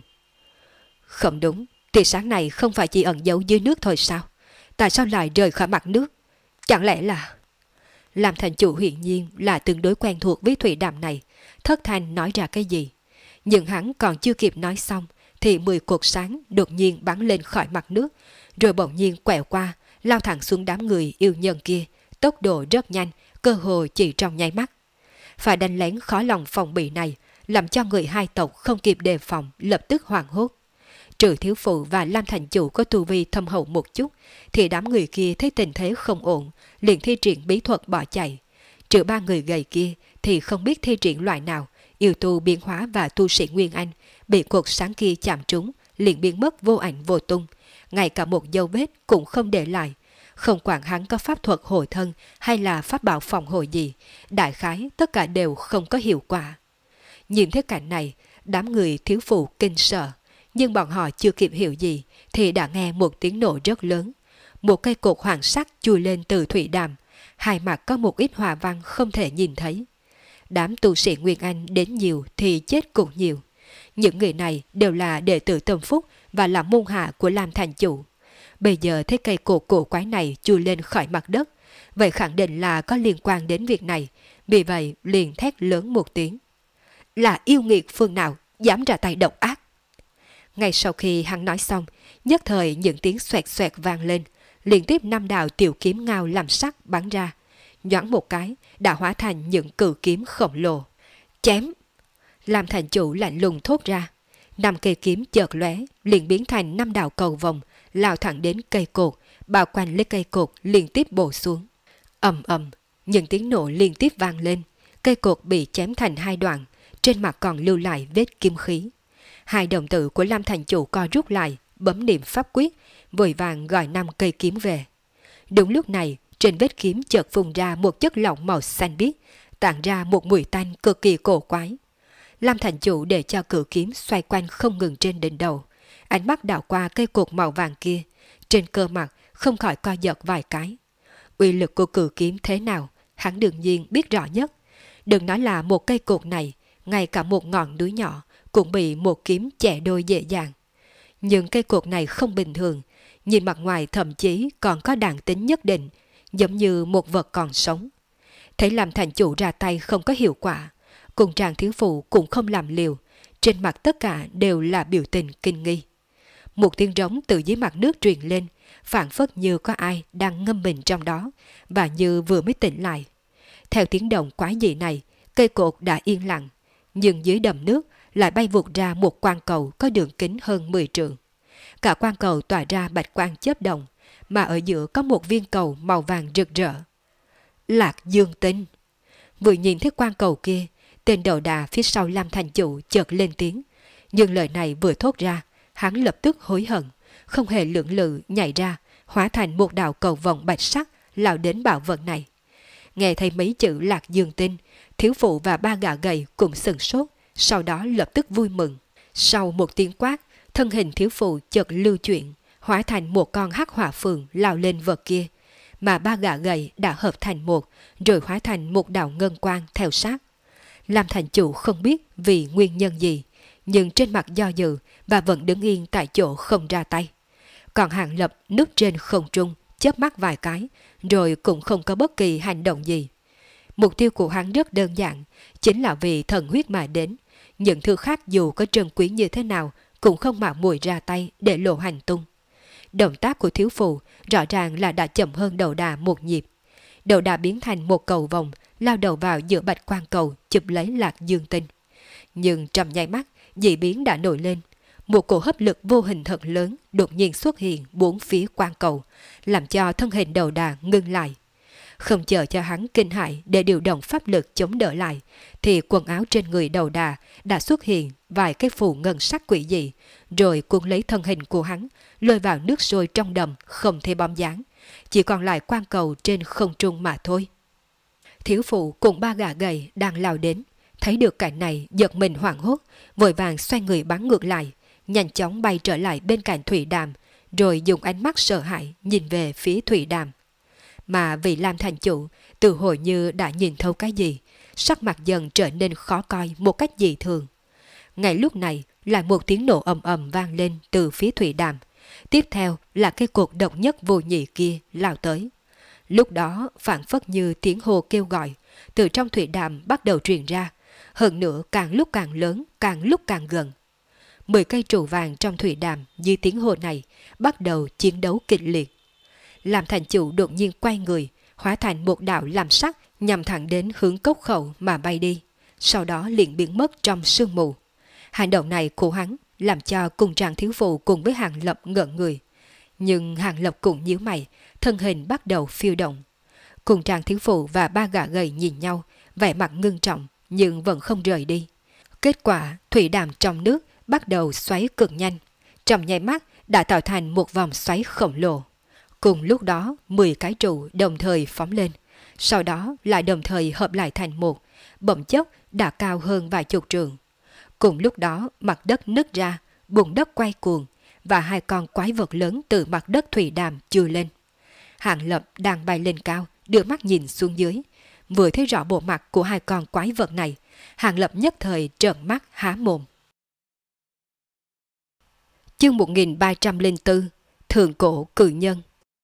Không đúng, tia sáng này không phải chỉ ẩn giấu dưới nước thôi sao? Tại sao lại rời khỏi mặt nước? Chẳng lẽ là... Lam Thành Chủ hiển nhiên là tương đối quen thuộc với thủy đàm này, thất thanh nói ra cái gì. Nhưng hắn còn chưa kịp nói xong, thì 10 cột sáng đột nhiên bắn lên khỏi mặt nước, rồi bỗng nhiên quẹo qua, lao thẳng xuống đám người yêu nhân kia, tốc độ rất nhanh, cơ hồ chỉ trong nháy mắt. Phải đánh lén khó lòng phòng bị này, làm cho người hai tộc không kịp đề phòng, lập tức hoảng hốt. Trừ thiếu phụ và Lam Thành Chủ có tu vi thâm hậu một chút, thì đám người kia thấy tình thế không ổn, liền thi triển bí thuật bỏ chạy. Trừ ba người gầy kia thì không biết thi triển loại nào, yêu tu biến hóa và tu sĩ Nguyên Anh bị cột sáng kia chạm trúng, liền biến mất vô ảnh vô tung, ngay cả một dấu vết cũng không để lại. Không quản hắn có pháp thuật hồi thân hay là pháp bảo phòng hồi gì, đại khái tất cả đều không có hiệu quả. Nhìn thấy cảnh này, đám người thiếu phụ kinh sợ, nhưng bọn họ chưa kịp hiểu gì thì đã nghe một tiếng nổ rất lớn. Một cây cột hoàng sắc chui lên từ thủy đàm, hai mặt có một ít hòa văn không thể nhìn thấy. Đám tu sĩ Nguyên Anh đến nhiều thì chết cũng nhiều. Những người này đều là đệ tử Tâm Phúc và là môn hạ của Lam Thành Chủ. Bây giờ thấy cây cột cổ quái này chui lên khỏi mặt đất, vậy khẳng định là có liên quan đến việc này, vì vậy liền thét lớn một tiếng. Là yêu nghiệt phương nào dám ra tay độc ác? Ngay sau khi hắn nói xong, nhất thời những tiếng xoẹt xoẹt vang lên, liên tiếp 5 đạo tiểu kiếm ngao làm sắc bắn ra. Nhoáng một cái, đã hóa thành những cự kiếm khổng lồ. Chém! Lam Thành Chủ lạnh lùng thốt ra. 5 cây kiếm chợt lóe, liền biến thành 5 đạo cầu vòng, lao thẳng đến cây cột, bao quanh lấy cây cột liên tiếp bổ xuống. Ầm ầm, những tiếng nổ liên tiếp vang lên, cây cột bị chém thành 2 đoạn, trên mặt còn lưu lại vết kim khí. Hai đồng tử của Lam Thành Chủ co rút lại, bấm niệm pháp quyết, vội vàng gọi 5 cây kiếm về. Đúng lúc này, trên vết kiếm chợt phun ra một chất lỏng màu xanh biếc, tản ra một mùi tanh cực kỳ cổ quái. Lam Thành Chủ để cho cự kiếm xoay quanh không ngừng trên đỉnh đầu, ánh mắt đảo qua cây cột màu vàng kia, trên cơ mặt không khỏi co giật vài cái. Uy lực của cự kiếm thế nào, hắn đương nhiên biết rõ nhất. Đừng nói là một cây cột này, ngay cả một ngọn núi nhỏ cũng bị một kiếm chẻ đôi dễ dàng. Nhưng cây cột này không bình thường, nhìn mặt ngoài thậm chí còn có đàn tính nhất định, giống như một vật còn sống. Thấy làm thành chủ ra tay không có hiệu quả, cùng Tràng thiếu phụ cũng không làm liều, trên mặt tất cả đều là biểu tình kinh nghi. Một tiếng rống từ dưới mặt nước truyền lên, phảng phất như có ai đang ngâm mình trong đó, và như vừa mới tỉnh lại. Theo tiếng động quái dị này, cây cột đã yên lặng, nhưng dưới đầm nước lại bay vụt ra một quang cầu có đường kính hơn 10 trượng. Cả quang cầu tỏa ra bạch quang chớp động, mà ở giữa có một viên cầu màu vàng rực rỡ. Lạc Dương Tinh. Vừa nhìn thấy quang cầu kia, tên đầu đà phía sau Lam thành chủ chợt lên tiếng, nhưng lời này vừa thốt ra, hắn lập tức hối hận, không hề lưỡng lự nhảy ra, hóa thành một đạo cầu vòng bạch sắc lao đến bảo vật này. Nghe thấy mấy chữ Lạc Dương Tinh, thiếu phụ và ba gã gầy cũng sừng sốt, sau đó lập tức vui mừng. Sau một tiếng quát, thân hình thiếu phụ chợt lưu chuyển, hóa thành một con hắc hỏa phượng lao lên vật kia, mà ba gã gầy đã hợp thành một, rồi hóa thành một đạo ngân quang theo sát. Lam thành chủ không biết vì nguyên nhân gì, nhưng trên mặt do dự và vẫn đứng yên tại chỗ không ra tay. Còn Hàng Lập núp trên không trung, chớp mắt vài cái, rồi cũng không có bất kỳ hành động gì. Mục tiêu của hắn rất đơn giản, chính là vì thần huyết mà đến. Những thứ khác dù có trân quý như thế nào cũng không mạo muội ra tay để lộ hành tung. Động tác của thiếu phụ rõ ràng là đã chậm hơn đầu đà một nhịp. Đầu đà biến thành một cầu vòng, lao đầu vào giữa bạch quang cầu chụp lấy Lạc Dương Tinh. Nhưng trong nháy mắt, dị biến đã nổi lên. Một cổ hấp lực vô hình thật lớn đột nhiên xuất hiện bốn phía quang cầu, làm cho thân hình đầu đà ngưng lại. Không chờ cho hắn kinh hãi để điều động pháp lực chống đỡ lại, thì quần áo trên người đầu đà đã xuất hiện vài cái phù ngân sắc quỷ dị, rồi cuốn lấy thân hình của hắn, lôi vào nước sôi trong đầm không thấy bóng dáng, chỉ còn lại quang cầu trên không trung mà thôi. Thiếu phụ cùng ba gã gầy đang lao đến, thấy được cảnh này giật mình hoảng hốt, vội vàng xoay người bắn ngược lại, nhanh chóng bay trở lại bên cạnh Thủy Đàm, rồi dùng ánh mắt sợ hãi nhìn về phía Thủy Đàm. Mà vì Lam thành chủ từ hồi như đã nhìn thấu cái gì, sắc mặt dần trở nên khó coi một cách dị thường. Ngay lúc này lại một tiếng nổ ầm ầm vang lên từ phía Thủy Đàm, tiếp theo là cái cột độc nhất vô nhị kia lao tới. Lúc đó phảng phất như tiếng hô kêu gọi từ trong Thủy Đàm bắt đầu truyền ra, hơn nữa càng lúc càng lớn, càng lúc càng gần. 10 cây trụ vàng trong Thủy Đàm dưới tiếng hô này bắt đầu chiến đấu kịch liệt. Làm thành chủ đột nhiên quay người, hóa thành một đạo làm sắc nhằm thẳng đến hướng cốc khẩu mà bay đi, sau đó liền biến mất trong sương mù. Hành động này của hắn làm cho cùng Tràng thiếu phụ cùng với Hàng Lập ngẩn người. Nhưng Hàng Lập cũng nhíu mày, thân hình bắt đầu phiêu động. Cùng Tràng thiếu phụ và ba gã gầy nhìn nhau, vẻ mặt ngưng trọng nhưng vẫn không rời đi. Kết quả Thủy Đàm trong nước bắt đầu xoáy cực nhanh, trong nháy mắt đã tạo thành một vòng xoáy khổng lồ. Cùng lúc đó 10 cái trụ đồng thời phóng lên, sau đó lại đồng thời hợp lại thành một, bỗng chốc đã cao hơn vài chục trượng. Cùng lúc đó mặt đất nứt ra, bùn đất quay cuồng, và hai con quái vật lớn từ mặt đất Thủy Đàm chui lên. Hàng Lập đang bay lên cao, đưa mắt nhìn xuống dưới, vừa thấy rõ bộ mặt của hai con quái vật này, Hàng Lập nhất thời trợn mắt há mồm. Chương 1304 Thượng cổ cự nhân.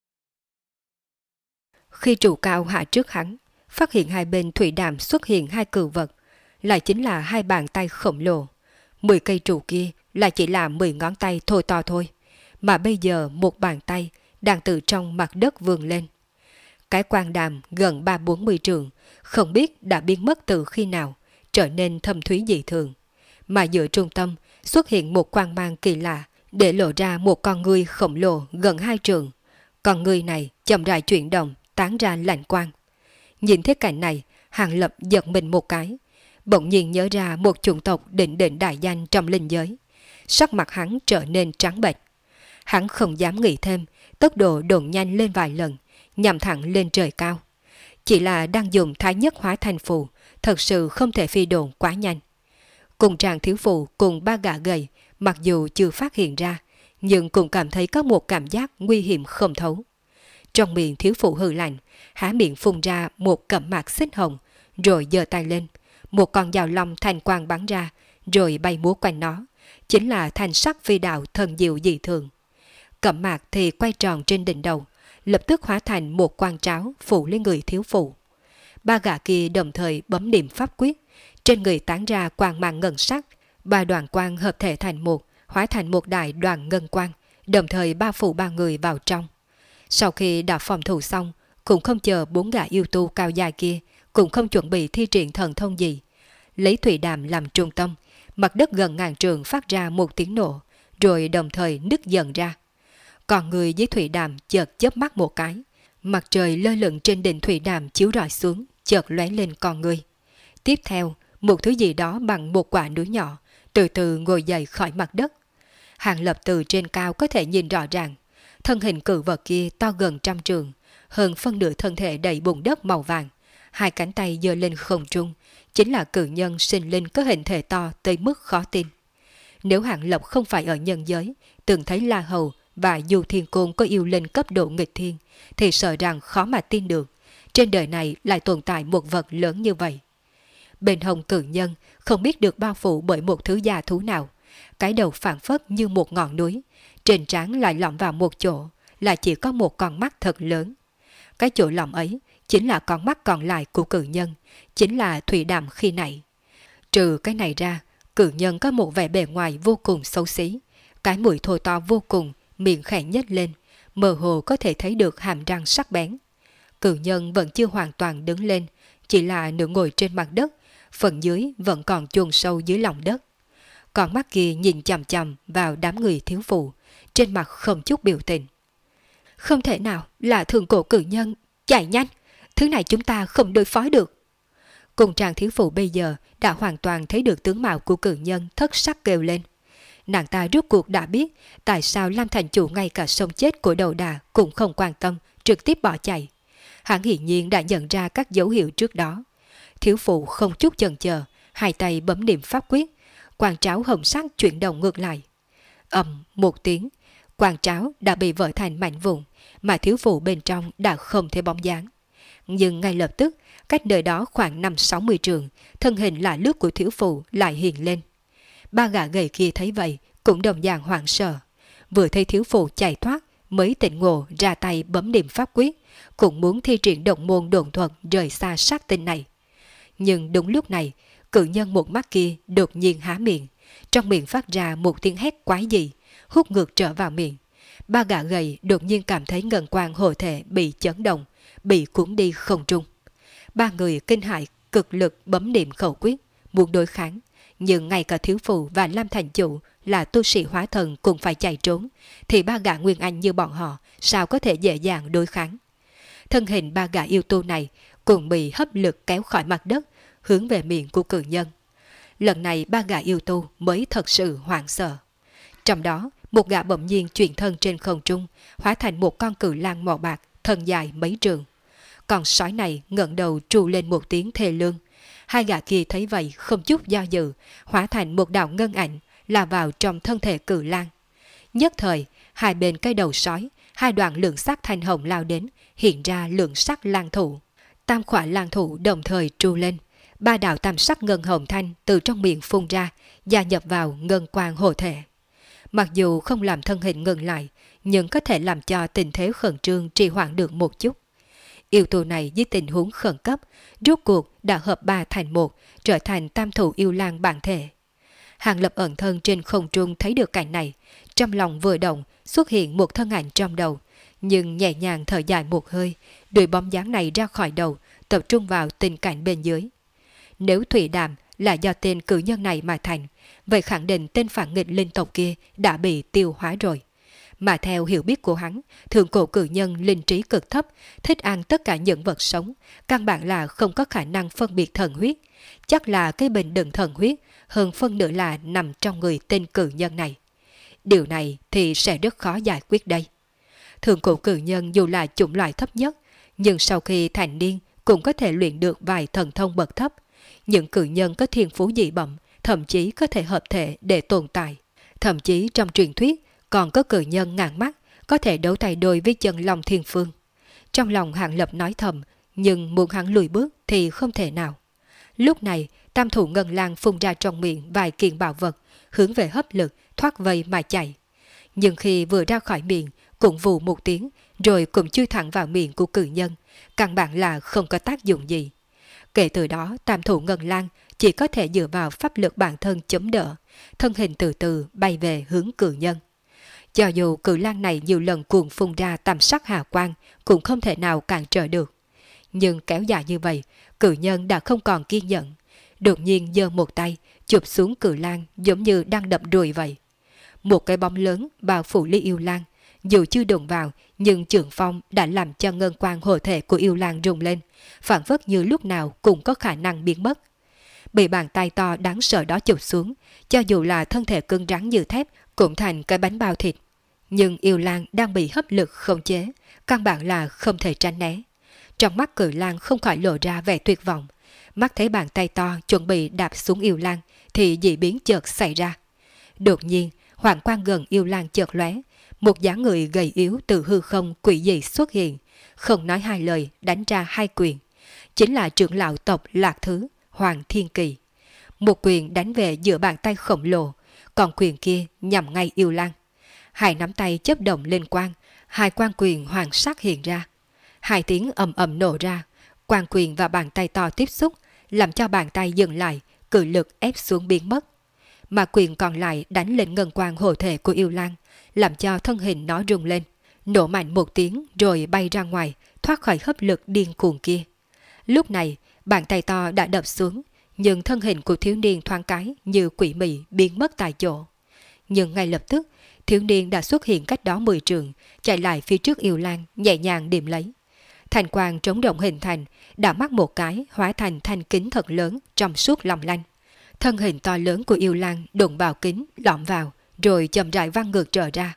Khi trụ cao hạ trước hắn, phát hiện hai bên Thủy Đàm xuất hiện hai cự vật, lại chính là hai bàn tay khổng lồ. 10 cây trụ kia lại chỉ là 10 ngón tay thô to thôi, mà bây giờ một bàn tay đang từ trong mặt đất vươn lên. Cái quang đàm gần 30-40 trượng, không biết đã biến mất từ khi nào, trở nên thâm thúy dị thường. Mà giữa trung tâm xuất hiện một quang mang kỳ lạ, để lộ ra một con ngươi khổng lồ gần 2 trượng. Con ngươi này chậm rãi chuyển động, tán ra lạnh quang. Nhìn thấy cảnh này, Hàng Lập giật mình một cái, bỗng nhiên nhớ ra một chủng tộc đỉnh đỉnh đại danh trong linh giới. Sắc mặt hắn trở nên trắng bệch. Hắn không dám nghĩ thêm, tốc độ độn nhanh lên vài lần, nhằm thẳng lên trời cao. Chỉ là đang dùng thái nhất hóa thành phù, thật sự không thể phi độn quá nhanh. Cùng Tràng thiếu phụ cùng ba gã gầy, mặc dù chưa phát hiện ra, nhưng cũng cảm thấy có một cảm giác nguy hiểm không thấu. Trong miệng thiếu phụ hừ lạnh, há miệng phun ra một cẩm mạc xích hồng, rồi giơ tay lên, một con dao long thanh quang bắn ra, rồi bay múa quanh nó, chính là thanh sắc phi đạo thần diệu dị thường. Cẩm mạc thì quay tròn trên đỉnh đầu, lập tức hóa thành một quan tráo phủ lên người thiếu phụ. Ba gã kia đồng thời bấm niệm pháp quyết, trên người tán ra quang mang ngân sắc, ba đoàn quang hợp thể thành một, hóa thành một đại đoàn ngân quang, đồng thời bao phủ ba người vào trong. Sau khi đã phòng thủ xong, cũng không chờ bốn gã yêu tu cao dài kia, cũng không chuẩn bị thi triển thần thông gì. Lấy thủy đàm làm trung tâm, mặt đất gần ngàn trường phát ra một tiếng nổ, rồi đồng thời nứt dần ra. Còn người dưới thủy đàm chợt chớp mắt một cái, mặt trời lơ lửng trên đỉnh thủy đàm chiếu rọi xuống, chợt lóe lên con người. Tiếp theo, một thứ gì đó bằng một quả núi nhỏ, từ từ ngồi dậy khỏi mặt đất. Hàng Lập từ trên cao có thể nhìn rõ ràng, thân hình cự vật kia to gần trăm trường, hơn phân nửa thân thể đầy bùn đất màu vàng, hai cánh tay giơ lên không trung, chính là cự nhân sinh linh có hình thể to tới mức khó tin. Nếu Hàng Lập không phải ở nhân giới, từng thấy La Hầu và Du Thiên Côn có yêu linh cấp độ nghịch thiên, thì sợ rằng khó mà tin được, trên đời này lại tồn tại một vật lớn như vậy. Bên hông cự nhân không biết được bao phủ bởi một thứ da thú nào, cái đầu phản phất như một ngọn núi, trên trán lại lõm vào một chỗ, là chỉ có một con mắt thật lớn. Cái chỗ lõm ấy chính là con mắt còn lại của cự nhân, chính là thủy đàm khi nãy. Trừ cái này ra, cự nhân có một vẻ bề ngoài vô cùng xấu xí, cái mũi thô to vô cùng, miệng khẽ nhếch lên, mơ hồ có thể thấy được hàm răng sắc bén. Cự nhân vẫn chưa hoàn toàn đứng lên, chỉ là nửa ngồi trên mặt đất, phần dưới vẫn còn chôn sâu dưới lòng đất. Con mắt kia nhìn chằm chằm vào đám người thiếu phụ, trên mặt không chút biểu tình. Không thể nào là thượng cổ cự nhân, chạy nhanh, thứ này chúng ta không đối phó được. Cùng chàng thiếu phụ bây giờ đã hoàn toàn thấy được tướng mạo của cự nhân, thất sắc kêu lên. Nàng ta rốt cuộc đã biết tại sao Lam thành chủ ngay cả sống chết của đầu đà cũng không quan tâm, trực tiếp bỏ chạy. Hắn hiển nhiên đã nhận ra các dấu hiệu trước đó. Thiếu phụ không chút chần chờ, hai tay bấm niệm pháp quyết, quang tráo hồng sắc chuyển động ngược lại. Ầm một tiếng, quang tráo đã bị vỡ thành mảnh vụn, mà thiếu phụ bên trong đã không thấy bóng dáng. Nhưng ngay lập tức, cách nơi đó khoảng 5-60 trường, thân hình lạ lướt của thiếu phụ lại hiện lên. Ba gã gầy kia thấy vậy, cũng đồng dạng hoảng sợ. Vừa thấy thiếu phụ chạy thoát, mới tỉnh ngộ ra tay bấm niệm pháp quyết, cũng muốn thi triển động môn độn thuật rời xa sát tinh này. Nhưng đúng lúc này, cự nhân một mắt kia đột nhiên há miệng, trong miệng phát ra một tiếng hét quái dị, hút ngược trở vào miệng. Ba gã gầy đột nhiên cảm thấy ngân quang hộ thể bị chấn động, bị cuốn đi không trung. Ba người kinh hãi cực lực bấm niệm khẩu quyết, muốn đối kháng, nhưng ngay cả thiếu phụ và Lam thành chủ là tu sĩ hóa thần cũng phải chạy trốn, thì ba gã nguyên anh như bọn họ sao có thể dễ dàng đối kháng. Thân hình ba gã yêu tu này cũng bị hấp lực kéo khỏi mặt đất, hướng về miệng của cự nhân. Lần này ba gã yêu tu mới thật sự hoảng sợ. Trong đó, một gã bỗng nhiên chuyển thân trên không trung, hóa thành một con cự lang màu bạc, thân dài mấy trường. Con sói này ngẩng đầu trù lên một tiếng thê lương. Hai gã kia thấy vậy không chút do dự, hóa thành một đạo ngân ảnh, là vào trong thân thể cự lang. Nhất thời, hai bên cái đầu sói, hai đoạn lượng sắc thanh hồng lao đến, hiện ra lượng sắc lang thủ. Tam khỏa lang thủ đồng thời trù lên. Ba đạo tam sắc ngân hồng thanh từ trong miệng phun ra, gia nhập vào ngân quang hộ thể. Mặc dù không làm thân hình ngừng lại, nhưng có thể làm cho tình thế khẩn trương trì hoãn được một chút. Yêu tù này dưới tình huống khẩn cấp, rốt cuộc đã hợp ba thành một, trở thành tam thủ yêu lang bản thể. Hàng Lập ẩn thân trên không trung thấy được cảnh này, trong lòng vừa động, xuất hiện một thân ảnh trong đầu, nhưng nhẹ nhàng thở dài một hơi, đuổi bóng dáng này ra khỏi đầu, tập trung vào tình cảnh bên dưới. Nếu thủy đàm là do tên cử nhân này mà thành, vậy khẳng định tên phản nghịch linh tộc kia đã bị tiêu hóa rồi. Mà theo hiểu biết của hắn, thượng cổ cử nhân linh trí cực thấp, thích ăn tất cả những vật sống, căn bản là không có khả năng phân biệt thần huyết. Chắc là cái bình đựng thần huyết, hơn phân nửa là nằm trong người tên cử nhân này. Điều này thì sẽ rất khó giải quyết đây. Thượng cổ cử nhân dù là chủng loại thấp nhất, nhưng sau khi thành niên cũng có thể luyện được vài thần thông bậc thấp. Những cử nhân có thiên phú dị bẩm, thậm chí có thể hợp thể để tồn tại. Thậm chí trong truyền thuyết, còn có cử nhân ngàn mắt, có thể đấu tay đôi với chân long thiên phương. Trong lòng Hàng Lập nói thầm, nhưng muốn hắn lùi bước thì không thể nào. Lúc này, tam thủ ngân lang phun ra trong miệng vài kiện bảo vật, hướng về hấp lực thoát vây mà chạy. Nhưng khi vừa ra khỏi miệng, cũng vù một tiếng, rồi cũng chui thẳng vào miệng của cự nhân, căn bản là không có tác dụng gì. Kể từ đó, tam thủ Ngân Lang chỉ có thể dựa vào pháp lực bản thân chống đỡ, thân hình từ từ bay về hướng cự nhân. Cho dù cự lang này nhiều lần cuồng phun ra tam sắc hà quang, cũng không thể nào cản trở được. Nhưng kéo dài như vậy, cự nhân đã không còn kiên nhẫn. Đột nhiên giơ một tay, chụp xuống cự lang giống như đang đập đùi vậy. Một cái bóng lớn bao phủ lấy yêu lang, dù chưa đụng vào, nhưng trường phong đã làm cho ngân quang hộ thể của yêu lang rung lên, phản phất như lúc nào cũng có khả năng biến mất. Bị bàn tay to đáng sợ đó chụp xuống, cho dù là thân thể cứng rắn như thép, cũng thành cái bánh bao thịt. Nhưng yêu lang đang bị hấp lực khống chế, căn bản là không thể tránh né. Trong mắt cự lang không khỏi lộ ra vẻ tuyệt vọng. Mắt thấy bàn tay to chuẩn bị đạp xuống yêu lang, thì dị biến chợt xảy ra. Đột nhiên, hoàng quang gần yêu lang chợt lóe, một dáng người gầy yếu từ hư không quỷ dị xuất hiện, không nói hai lời đánh ra hai quyền. Chính là trưởng lão tộc Lạc Thứ, Hoàng Thiên Kỳ. Một quyền đánh về giữa bàn tay khổng lồ, còn quyền kia nhằm ngay yêu lang. Hai nắm tay chớp động lên quang, hai quang quyền hoàng sắc hiện ra. Hai tiếng ầm ầm nổ ra, quang quyền và bàn tay to tiếp xúc, làm cho bàn tay dừng lại, cự lực ép xuống biến mất. Mà quyền còn lại đánh lên ngân quang hộ thể của yêu lang, làm cho thân hình nó rung lên, nổ mạnh một tiếng rồi bay ra ngoài, thoát khỏi hấp lực điên cuồng kia. Lúc này, bàn tay to đã đập xuống, nhưng thân hình của thiếu niên thoáng cái như quỷ mị biến mất tại chỗ. Nhưng ngay lập tức, thiếu niên đã xuất hiện cách đó 10 trượng, chạy lại phía trước yêu lang, nhẹ nhàng điểm lấy. Thành quang trống động hình thành, đã mắc một cái hóa thành thanh kính thật lớn trong suốt lòng lanh. Thân hình to lớn của yêu lang đụng vào kính, lõm vào, rồi chậm rãi văng ngược trở ra.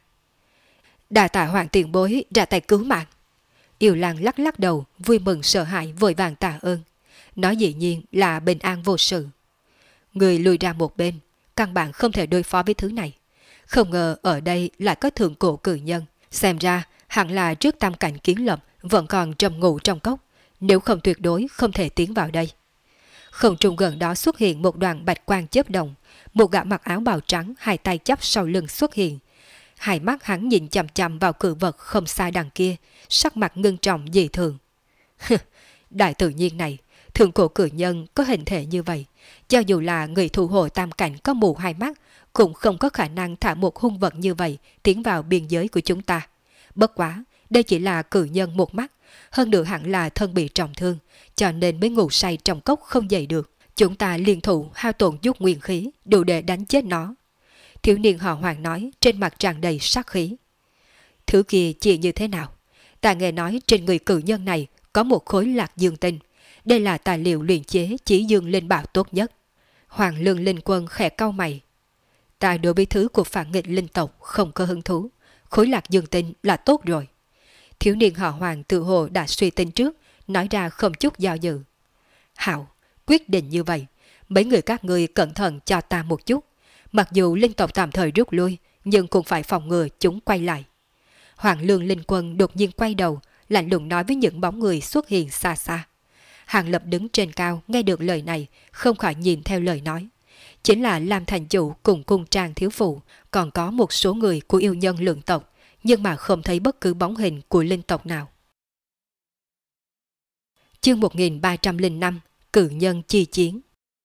Đà tạ Hoàng tiền bối ra tay cứu mạng. Yêu lang lắc lắc đầu, vui mừng sợ hãi vội vàng tạ ơn. Nói dĩ nhiên là bình an vô sự. Người lùi ra một bên, căn bản không thể đối phó với thứ này. Không ngờ ở đây lại có thượng cổ cử nhân. Xem ra hẳn là trước tam cảnh kiến lập vẫn còn trầm ngủ trong cốc, nếu không tuyệt đối không thể tiến vào đây. Không trung gần đó xuất hiện một đoàn bạch quang chớp động, một gã mặc áo bào trắng hai tay chắp sau lưng xuất hiện. Hai mắt hắn nhìn chằm chằm vào cự vật không xa đằng kia, sắc mặt ngưng trọng dị thường. Đại tự nhiên này, thượng cổ cử nhân có hình thể như vậy, cho dù là người thủ hộ tam cảnh có mù hai mắt, cũng không có khả năng thả một hung vật như vậy tiến vào biên giới của chúng ta. Bất quá, đây chỉ là cử nhân một mắt, hơn nữa hẳn là thân bị trọng thương, cho nên mới ngủ say trong cốc không dậy được. Chúng ta liên thủ hao tổn chút nguyên khí, đủ để đánh chết nó. Thiếu niên họ Hoàng nói, trên mặt tràn đầy sát khí. Thứ kia chỉ như thế nào? Ta nghe nói trên người cử nhân này có một khối lạc dương tinh. Đây là tài liệu luyện chế chỉ dương linh bảo tốt nhất. Hoàng Lương Linh Quân khẽ cau mày. Ta đối với thứ của phản nghịch linh tộc không có hứng thú. Khối lạc dương tinh là tốt rồi. Thiếu niên họ Hoàng tự hồ đã suy tính trước, nói ra không chút do dự. Hảo, quyết định như vậy. Mấy người các ngươi cẩn thận cho ta một chút. Mặc dù linh tộc tạm thời rút lui, nhưng cũng phải phòng ngừa chúng quay lại. Hoàng Lương Linh Quân đột nhiên quay đầu, lạnh lùng nói với những bóng người xuất hiện xa xa. Hàng Lập đứng trên cao nghe được lời này, không khỏi nhìn theo lời nói. Chính là Lam Thành Chủ cùng cung trang thiếu phụ, còn có một số người của yêu nhân lượng tộc, nhưng mà không thấy bất cứ bóng hình của linh tộc nào. Chương 1305, Cử nhân chi chiến.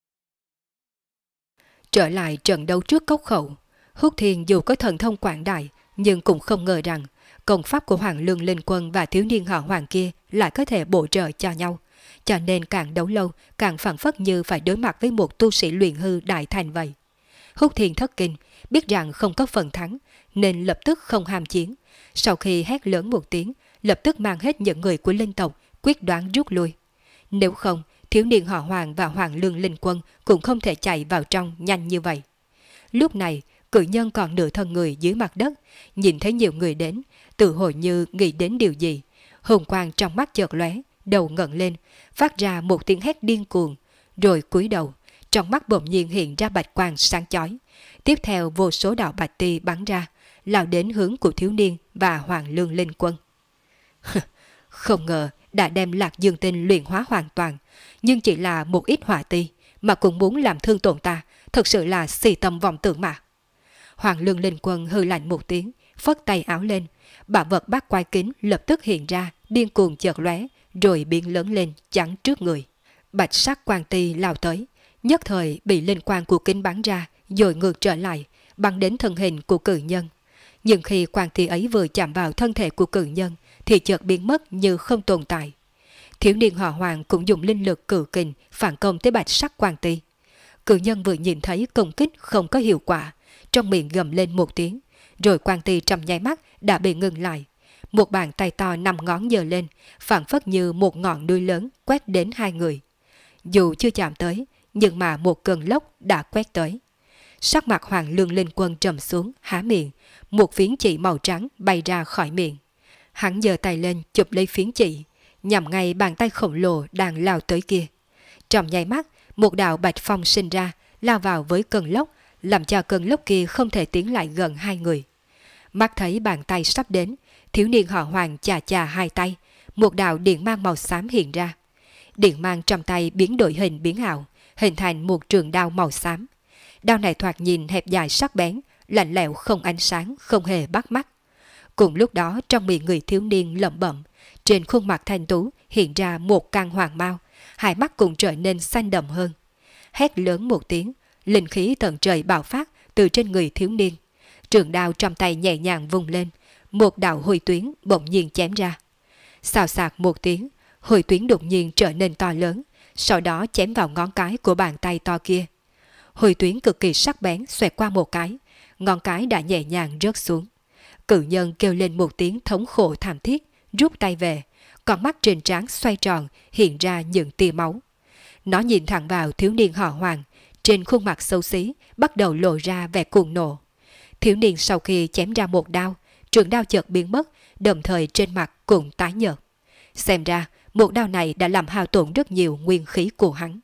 Trở lại trận đấu trước cốc khẩu, Húc Thiên dù có thần thông quảng đại, nhưng cũng không ngờ rằng công pháp của Hoàng Lương Linh Quân và thiếu niên họ Hoàng kia lại có thể bổ trợ cho nhau, cho nên càng đấu lâu càng phảng phất như phải đối mặt với một tu sĩ luyện hư đại thành vậy. Húc Thiên thất kinh, biết rằng không có phần thắng, nên lập tức không ham chiến. Sau khi hét lớn một tiếng, lập tức mang hết những người của linh tộc, quyết đoán rút lui. Nếu không, thiếu niên họ Hoàng và Hoàng Lương Linh Quân cũng không thể chạy vào trong nhanh như vậy. Lúc này, cử nhân còn nửa thân người dưới mặt đất, nhìn thấy nhiều người đến, tự hồi như nghĩ đến điều gì. Hồng quang trong mắt chợt lóe, đầu ngẩng lên, phát ra một tiếng hét điên cuồng, rồi cúi đầu, trong mắt bỗng nhiên hiện ra bạch quang sáng chói. Tiếp theo vô số đạo bạch ti bắn ra, lao đến hướng của thiếu niên và Hoàng Lương Linh Quân. Không ngờ đã đem Lạc Dương Tinh luyện hóa hoàn toàn, nhưng chỉ là một ít hỏa ti mà cũng muốn làm thương tổn ta, thật sự là xì tầm vọng tưởng mà. Hoàng Lương Linh Quân hư lạnh một tiếng, phất tay áo lên, bảo vật bát quái kính lập tức hiện ra, điên cuồng chợt lóe, rồi biến lớn lên chắn trước người. Bạch sắc quang ti lao tới, nhất thời bị linh quang của kính bắn ra, rồi ngược trở lại, bắn đến thân hình của cự nhân. Nhưng khi quang ti ấy vừa chạm vào thân thể của cự nhân, thì chợt biến mất như không tồn tại. Thiếu niên họ Hoàng cũng dùng linh lực cự kình phản công tới bạch sắc quang ti. Cự nhân vừa nhìn thấy công kích không có hiệu quả, trong miệng gầm lên một tiếng, rồi quang ti trong nháy mắt đã bị ngừng lại. Một bàn tay to 5 ngón giơ lên, phản phất như một ngọn núi lớn quét đến hai người. Dù chưa chạm tới, nhưng mà một cơn lốc đã quét tới. Sắc mặt Hoàng Lương Linh Quân trầm xuống, há miệng, một phiến chỉ màu trắng bay ra khỏi miệng. Hắn giơ tay lên chụp lấy phiến chỉ, nhằm ngay bàn tay khổng lồ đang lao tới kia. Trong nháy mắt, một đạo bạch phong sinh ra, lao vào với cơn lốc, làm cho cơn lốc kia không thể tiến lại gần hai người. Mắt thấy bàn tay sắp đến, thiếu niên họ Hoàng chà chà hai tay, một đạo điện mang màu xám hiện ra. Điện mang trong tay biến đổi hình biến ảo, hình thành một trường đao màu xám. Đao này thoạt nhìn hẹp dài sắc bén, lạnh lẽo không ánh sáng, không hề bắt mắt. Cùng lúc đó trong miệng người thiếu niên lẩm bẩm, trên khuôn mặt thanh tú hiện ra một căn hoàng mau, hai mắt cũng trở nên xanh đậm hơn. Hét lớn một tiếng, linh khí tận trời bạo phát từ trên người thiếu niên. Trường đao trong tay nhẹ nhàng vung lên, một đạo hồi tuyến bỗng nhiên chém ra. Xào xạc một tiếng, hồi tuyến đột nhiên trở nên to lớn, sau đó chém vào ngón cái của bàn tay to kia. Hồi tuyến cực kỳ sắc bén xoẹt qua một cái, ngón cái đã nhẹ nhàng rớt xuống. Cự nhân kêu lên một tiếng thống khổ thảm thiết, rút tay về, con mắt trên trán xoay tròn hiện ra những tia máu. Nó nhìn thẳng vào thiếu niên họ Hoàng, trên khuôn mặt xấu xí bắt đầu lộ ra vẻ cuồng nộ. Thiếu niên sau khi chém ra một đao, trường đao chợt biến mất, đồng thời trên mặt cũng tái nhợt. Xem ra một đao này đã làm hao tổn rất nhiều nguyên khí của hắn.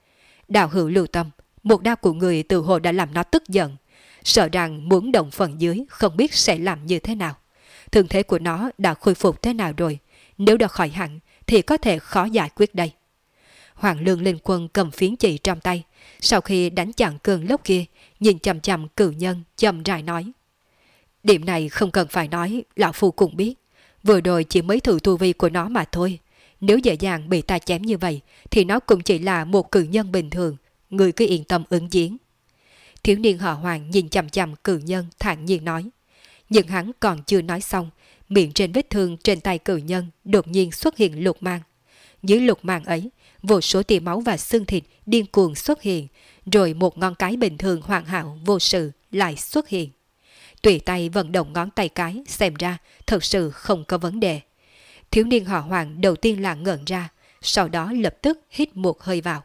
Đạo hữu lưu tâm, một đao của người tự hồ đã làm nó tức giận, sợ rằng muốn động phần dưới không biết sẽ làm như thế nào. Thương thế của nó đã khôi phục thế nào rồi, nếu đã khỏi hẳn thì có thể khó giải quyết đây. Hoàng Lương Linh Quân cầm phiến chỉ trong tay, sau khi đánh chặn cơn lốc kia, nhìn chằm chằm cự nhân chậm rãi nói. Điểm này không cần phải nói, lão phu cũng biết. Vừa rồi chỉ mới thử tu vi của nó mà thôi. Nếu dễ dàng bị ta chém như vậy, thì nó cũng chỉ là một cự nhân bình thường. Người cứ yên tâm ứng chiến. Thiếu niên họ Hoàng nhìn chằm chằm cự nhân thản nhiên nói. Nhưng hắn còn chưa nói xong, miệng trên vết thương trên tay cự nhân đột nhiên xuất hiện lục mang. Dưới lục mang ấy, vô số tia máu và xương thịt điên cuồng xuất hiện, rồi một ngón cái bình thường hoàn hảo vô sự lại xuất hiện. Tùy tay vận động ngón tay cái, xem ra thật sự không có vấn đề. Thiếu niên họ Hoàng đầu tiên là ngẩn ra, sau đó lập tức hít một hơi vào.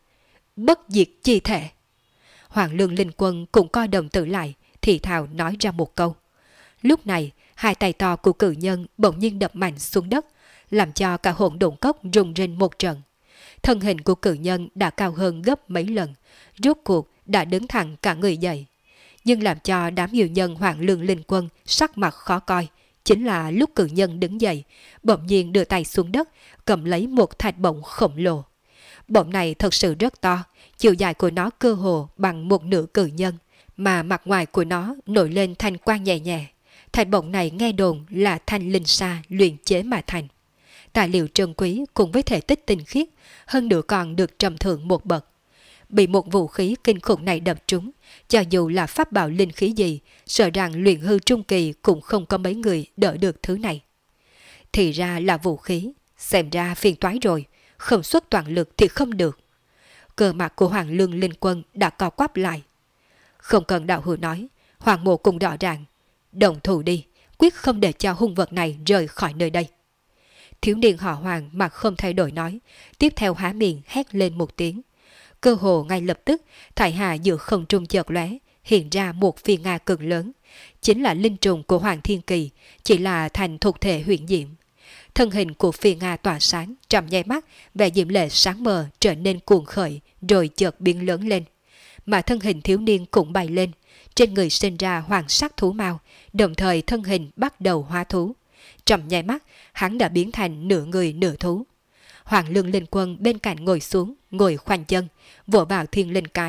Bất diệt chi thể. Hoàng Lương Linh Quân cũng coi đồng tử lại, thì thào nói ra một câu. Lúc này, hai tay to của cự nhân bỗng nhiên đập mạnh xuống đất, làm cho cả hỗn độn cốc rung rinh một trận. Thân hình của cự nhân đã cao hơn gấp mấy lần, rốt cuộc đã đứng thẳng cả người dậy. Nhưng làm cho đám yêu nhân Hoàng Lương Linh Quân sắc mặt khó coi, chính là lúc cự nhân đứng dậy, bỗng nhiên đưa tay xuống đất, cầm lấy một thạch bổng khổng lồ. Bổng này thật sự rất to, chiều dài của nó cơ hồ bằng một nửa cự nhân, mà mặt ngoài của nó nổi lên thanh quang nhẹ nhẹ. Thạch bổng này nghe đồn là thanh linh sa luyện chế mà thành. Tài liệu trân quý cùng với thể tích tinh khiết, hơn nữa còn được trầm thượng một bậc. Bị một vũ khí kinh khủng này đập trúng, cho dù là pháp bảo linh khí gì, sợ rằng luyện hư trung kỳ cũng không có mấy người đỡ được thứ này. Thì ra là vũ khí, xem ra phiền toái rồi, không xuất toàn lực thì không được. Cơ mặt của Hoàng Lương Linh Quân đã co quắp lại. Không cần đạo hữu nói, Hoàng mộ cũng rõ ràng. Động thủ đi, quyết không để cho hung vật này rời khỏi nơi đây. Thiếu niên họ Hoàng mặt không thay đổi nói, tiếp theo há miệng hét lên một tiếng. Cơ hồ ngay lập tức, thải hà giữa không trung chợt lóe, hiện ra một phi nga cực lớn. Chính là linh trùng của Hoàng Thiên Kỳ, chỉ là thành thuộc thể huyền diệm. Thân hình của phi nga tỏa sáng, trong nháy mắt, vẻ diễm lệ sáng mờ trở nên cuồng khởi, rồi chợt biến lớn lên. Mà thân hình thiếu niên cũng bay lên, trên người sinh ra hoàng sắc thú mao, đồng thời thân hình bắt đầu hóa thú. Trong nháy mắt, hắn đã biến thành nửa người nửa thú. Hoàng Lương Linh Quân bên cạnh ngồi xuống, ngồi khoanh chân, vỗ vào thiên linh cái.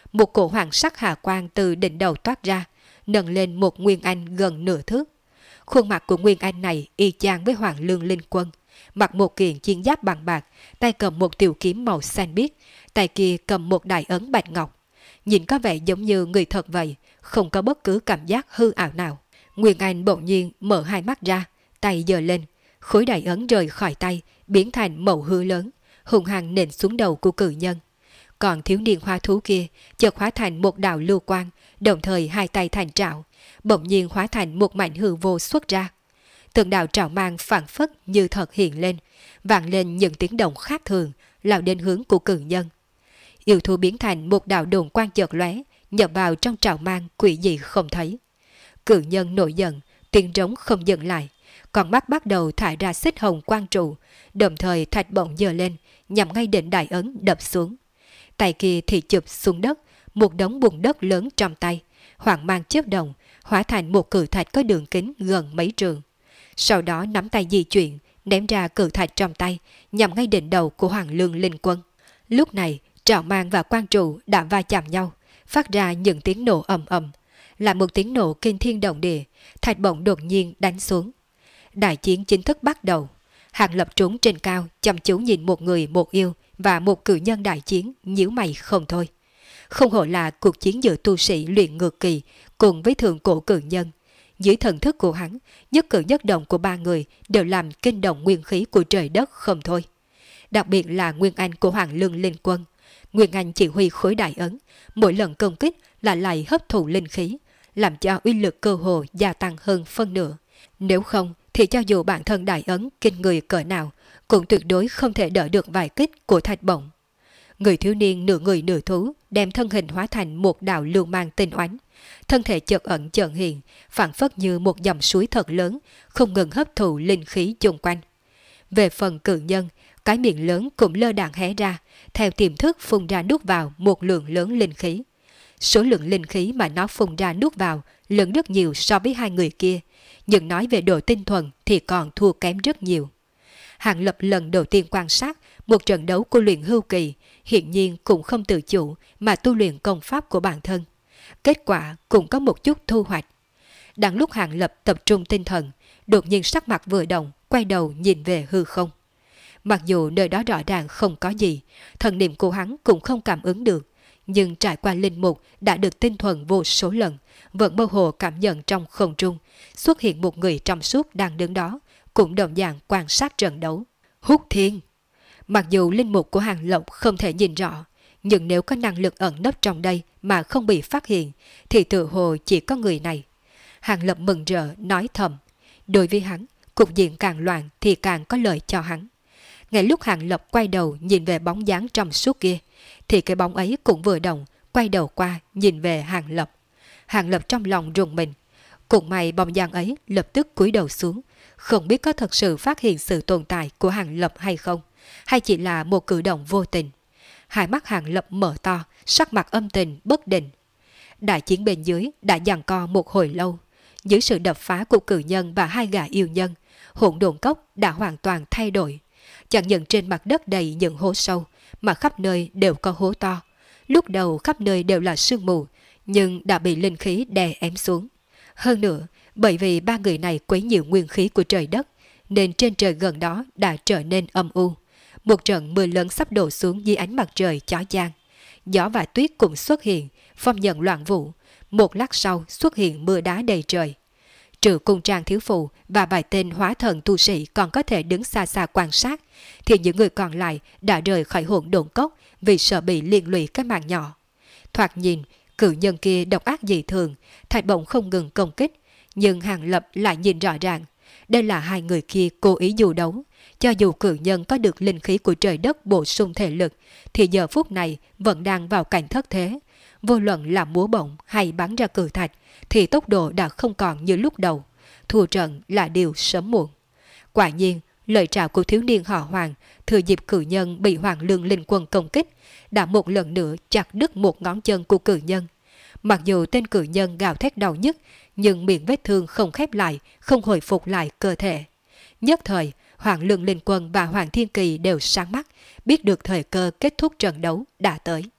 một cổ hoàng sắc hà quang từ đỉnh đầu toát ra, nâng lên một Nguyên Anh gần nửa thước. Khuôn mặt của Nguyên Anh này y chang với Hoàng Lương Linh Quân, mặc một kiện chiến giáp bằng bạc, tay cầm một tiểu kiếm màu xanh biếc, tay kia cầm một đại ấn bạch ngọc. Nhìn có vẻ giống như người thật vậy, không có bất cứ cảm giác hư ảo nào. Nguyên Anh bỗng nhiên mở hai mắt ra, tay giơ lên, khối đại ấn rời khỏi tay, biến thành mẩu hư lớn, hùng hăng nện xuống đầu của cự nhân. Còn thiếu niên hoa thú kia chợt hóa thành một đạo lưu quang, đồng thời hai tay thành trảo, bỗng nhiên hóa thành một mảnh hư vô xuất ra. Từng đạo trảo mang phảng phất như thật hiện lên, vang lên những tiếng động khác thường, lao đến hướng của cự nhân. Yêu thú biến thành một đạo đồn quang chợt lóe, nhập vào trong trảo mang quỷ dị không thấy. Cự nhân nổi giận, tiếng trống không dừng lại, con mắt bắt đầu thải ra xích hồng quang trụ, đồng thời thạch bổng giơ lên, nhằm ngay đỉnh đại ấn đập xuống. Tay kia thì chụp xuống đất, một đống bùn đất lớn trong tay, hoàng mang chớp động, hóa thành một cự thạch có đường kính gần mấy trường. Sau đó nắm tay di chuyển, ném ra cự thạch trong tay, nhằm ngay đỉnh đầu của Hoàng Lương Linh Quân. Lúc này, trảo mang và quang trụ đã va chạm nhau, phát ra những tiếng nổ ầm ầm, là một tiếng nổ kinh thiên động địa, thạch bổng đột nhiên đánh xuống. Đại chiến chính thức bắt đầu. Hàng Lập trốn trên cao, chăm chú nhìn một người một yêu và một cự nhân đại chiến, nhíu mày không thôi. Không hổ là cuộc chiến giữa tu sĩ luyện ngược kỳ cùng với thượng cổ cự nhân. Dưới thần thức của hắn, nhất cử nhất động của ba người đều làm kinh động nguyên khí của trời đất không thôi. Đặc biệt là Nguyên Anh của Hoàng Lương Linh Quân. Nguyên Anh chỉ huy khối đại ấn, mỗi lần công kích là lại hấp thụ linh khí, làm cho uy lực cơ hồ gia tăng hơn phân nửa. Nếu không thì cho dù bản thân đại ấn kinh người cỡ nào, cũng tuyệt đối không thể đỡ được vài kích của thạch bổng. Người thiếu niên nửa người nửa thú đem thân hình hóa thành một đạo lưu mang tinh oánh, thân thể chợt ẩn chợt hiện, phảng phất như một dòng suối thật lớn, không ngừng hấp thụ linh khí chung quanh. Về phần cự nhân, cái miệng lớn cũng lơ đãng hé ra, theo tiềm thức phun ra nuốt vào một lượng lớn linh khí. Số lượng linh khí mà nó phun ra nuốt vào lớn rất nhiều so với hai người kia, nhưng nói về độ tinh thuần thì còn thua kém rất nhiều. Hàng Lập lần đầu tiên quan sát một trận đấu của luyện hưu kỳ, hiện nhiên cũng không tự chủ mà tu luyện công pháp của bản thân. Kết quả cũng có một chút thu hoạch. Đang lúc Hàng Lập tập trung tinh thần, đột nhiên sắc mặt vừa động, quay đầu nhìn về hư không. Mặc dù nơi đó rõ ràng không có gì, thần niệm của hắn cũng không cảm ứng được, nhưng trải qua linh mục đã được tinh thuần vô số lần, vẫn mơ hồ cảm nhận trong không trung xuất hiện một người trong suốt đang đứng đó, cũng đồng dạng quan sát trận đấu. Hút Thiên. Mặc dù linh mục của Hàng Lộc không thể nhìn rõ, nhưng nếu có năng lực ẩn nấp trong đây mà không bị phát hiện, thì tự hồ chỉ có người này. Hàng Lập mừng rỡ nói thầm, đối với hắn, cục diện càng loạn thì càng có lợi cho hắn. Ngay lúc Hàng Lập quay đầu nhìn về bóng dáng trong suốt kia, thì cái bóng ấy cũng vừa động, quay đầu qua nhìn về Hàng Lập. Hàng Lập trong lòng rùng mình. Cũng may bóng dáng ấy lập tức cúi đầu xuống, không biết có thật sự phát hiện sự tồn tại của Hàng Lập hay không, hay chỉ là một cử động vô tình. Hai mắt Hàng Lập mở to, sắc mặt âm tình bất định. Đại chiến bên dưới đã giằng co một hồi lâu. Dưới sự đập phá của cử nhân và hai gã yêu nhân, hỗn độn cốc đã hoàn toàn thay đổi. Chẳng những trên mặt đất đầy những hố sâu, mà khắp nơi đều có hố to. Lúc đầu khắp nơi đều là sương mù, nhưng đã bị linh khí đè ém xuống. Hơn nữa, bởi vì ba người này quấy nhiều nguyên khí của trời đất, nên trên trời gần đó đã trở nên âm u. Một trận mưa lớn sắp đổ xuống dưới ánh mặt trời chói chang. Gió và tuyết cũng xuất hiện, phong nhận loạn vũ. Một lát sau xuất hiện mưa đá đầy trời. Trừ Cung Trang thiếu phụ và vài tên hóa thần tu sĩ còn có thể đứng xa xa quan sát, thì những người còn lại đã rời khỏi hỗn độn cốc vì sợ bị liên lụy cái mạng nhỏ. Thoạt nhìn, cự nhân kia độc ác dị thường, thạch bổng không ngừng công kích, nhưng Hàng Lập lại nhìn rõ ràng, đây là hai người kia cố ý dù đấu. Cho dù cự nhân có được linh khí của trời đất bổ sung thể lực, thì giờ phút này vẫn đang vào cảnh thất thế. Vô luận là múa bổng hay bắn ra cự thạch, thì tốc độ đã không còn như lúc đầu. Thua trận là điều sớm muộn. Quả nhiên, lời trào của thiếu niên họ Hoàng, thừa dịp cự nhân bị Hoàng Lương Linh Quân công kích, đã một lần nữa chặt đứt một ngón chân của cự nhân. Mặc dù tên cự nhân gào thét đau nhức, nhưng miệng vết thương không khép lại, không hồi phục lại cơ thể. Nhất thời, Hoàng Lương Linh Quân và Hoàng Thiên Kỳ đều sáng mắt, biết được thời cơ kết thúc trận đấu đã tới.